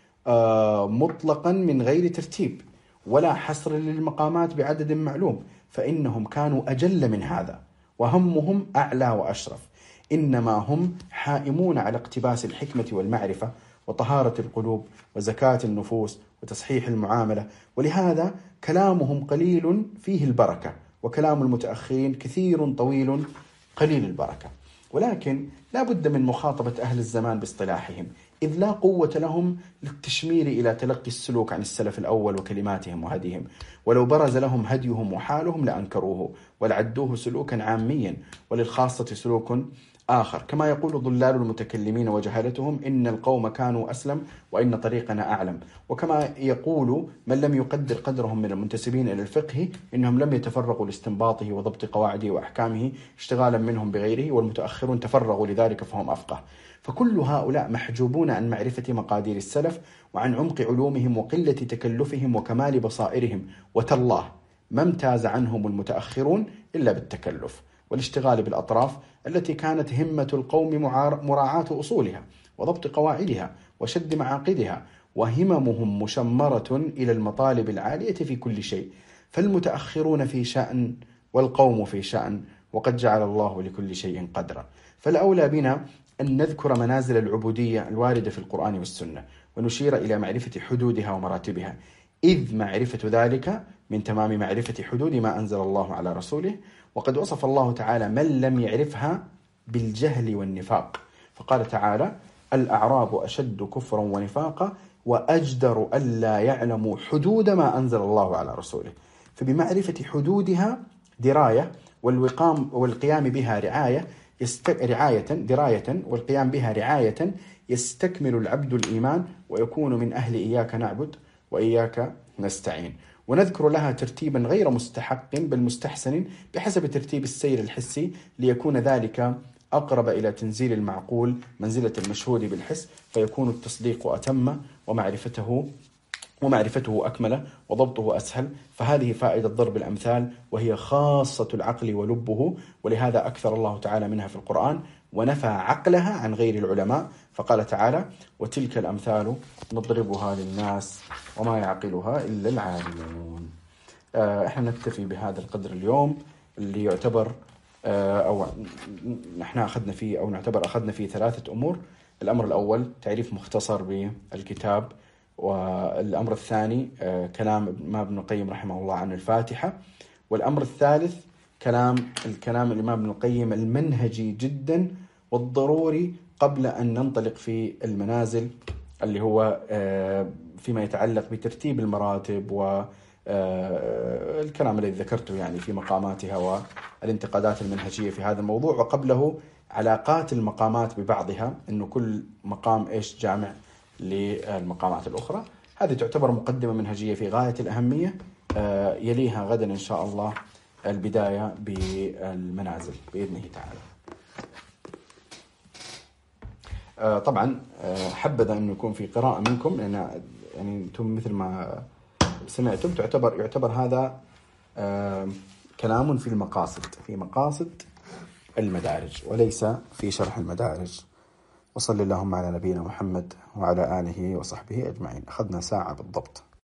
Speaker 1: مطلقا من غير ترتيب ولا حصر للمقامات بعدد معلوم، فإنهم كانوا أجل من هذا وهمهم أعلى وأشرف، إنما هم حائمون على اقتباس الحكمة والمعرفة وطهارة القلوب وزكاة النفوس وتصحيح المعاملة، ولهذا كلامهم قليل فيه البركة، وكلام المتأخرين كثير طويل قليل البركة. ولكن لا بد من مخاطبة أهل الزمان باصطلاحهم، إذ لا قوة لهم للتشمير إلى تلقي السلوك عن السلف الأول وكلماتهم وهديهم، ولو برز لهم هديهم وحالهم لأنكروه ولعدوه سلوكا عاميا، وللخاصة سلوك آخر، كما يقول ضلال المتكلمين وجهلتهم إن القوم كانوا أسلم وإن طريقنا أعلم، وكما يقول من لم يقدر قدرهم من المنتسبين إلى الفقه إنهم لم يتفرغوا لاستنباطه وضبط قواعده وأحكامه اشتغالا منهم بغيره، والمتأخرون تفرغوا لذلك فهم أفقه. فكل هؤلاء محجوبون عن معرفة مقادير السلف وعن عمق علومهم وقلة تكلفهم وكمال بصائرهم، وتالله ما امتاز عنهم المتأخرون إلا بالتكلف والاشتغال بالأطراف التي كانت همة القوم مراعاة أصولها وضبط قواعدها وشد معاقدها، وهممهم مشمرة إلى المطالب العالية في كل شيء، فالمتأخرون في شأن والقوم في شأن، وقد جعل الله لكل شيء قدرا. فالأولى بنا أن نذكر منازل العبودية الواردة في القرآن والسنة، ونشير إلى معرفة حدودها ومراتبها، إذ معرفة ذلك من تمام معرفة حدود ما أنزل الله على رسوله، وقد وصف الله تعالى من لم يعرفها بالجهل والنفاق، فقال تعالى الأعراب أشد كفرا ونفاقا وأجدر ألا يعلموا حدود ما أنزل الله على رسوله. فبمعرفة حدودها دراية، والوقام والقيام بها رعاية يست... رعاية دراية والقيام بها رعاية يستكمل العبد الإيمان ويكون من أهل إياك نعبد وإياك نستعين. ونذكر لها ترتيبا غير مستحق بل مستحسن بحسب ترتيب السير الحسي، ليكون ذلك أقرب إلى تنزيل المعقول منزلة المشهود بالحس، فيكون التصديق أتم ومعرفته ومعرفته أكمل وضبطه أسهل. فهذه فائدة ضرب الأمثال، وهي خاصة العقل ولبه، ولهذا أكثر الله تعالى منها في القرآن ونفى عقلها عن غير العلماء، فقال تعالى وتلك الأمثال نضربها للناس وما يعقلها إلا العالمون. احنا نكتفي بهذا القدر اليوم، اللي يعتبر أو نحن أخذنا فيه أو نعتبر أخذنا فيه ثلاثة أمور. الأمر الأول تعريف مختصر بالكتاب، والأمر الثاني كلام ما ابن القيم رحمه الله عن الفاتحة، والأمر الثالث كلام الكلام الإمام ابن القيم المنهجي جدا والضروري قبل أن ننطلق في المنازل، اللي هو فيما يتعلق بترتيب المراتب والكلام الذي ذكرته يعني في مقاماتها والانتقادات المنهجية في هذا الموضوع، وقبله علاقات المقامات ببعضها، إنه كل مقام إيش جامع للمقامات الأخرى. هذه تعتبر مقدمة منهجية في غاية الأهمية. يليها غدا إن شاء الله البداية بالمنازل بإذنه تعالى. آه طبعا آه حبذا أنه يكون في قراءة منكم، لأن يعني أنتم مثل ما سمعتم تعتبر يعتبر هذا آه كلام في المقاصد، في مقاصد المدارج وليس في شرح المدارج. وصلى اللهم على نبينا محمد وعلى آله وصحبه أجمعين. أخذنا ساعة بالضبط.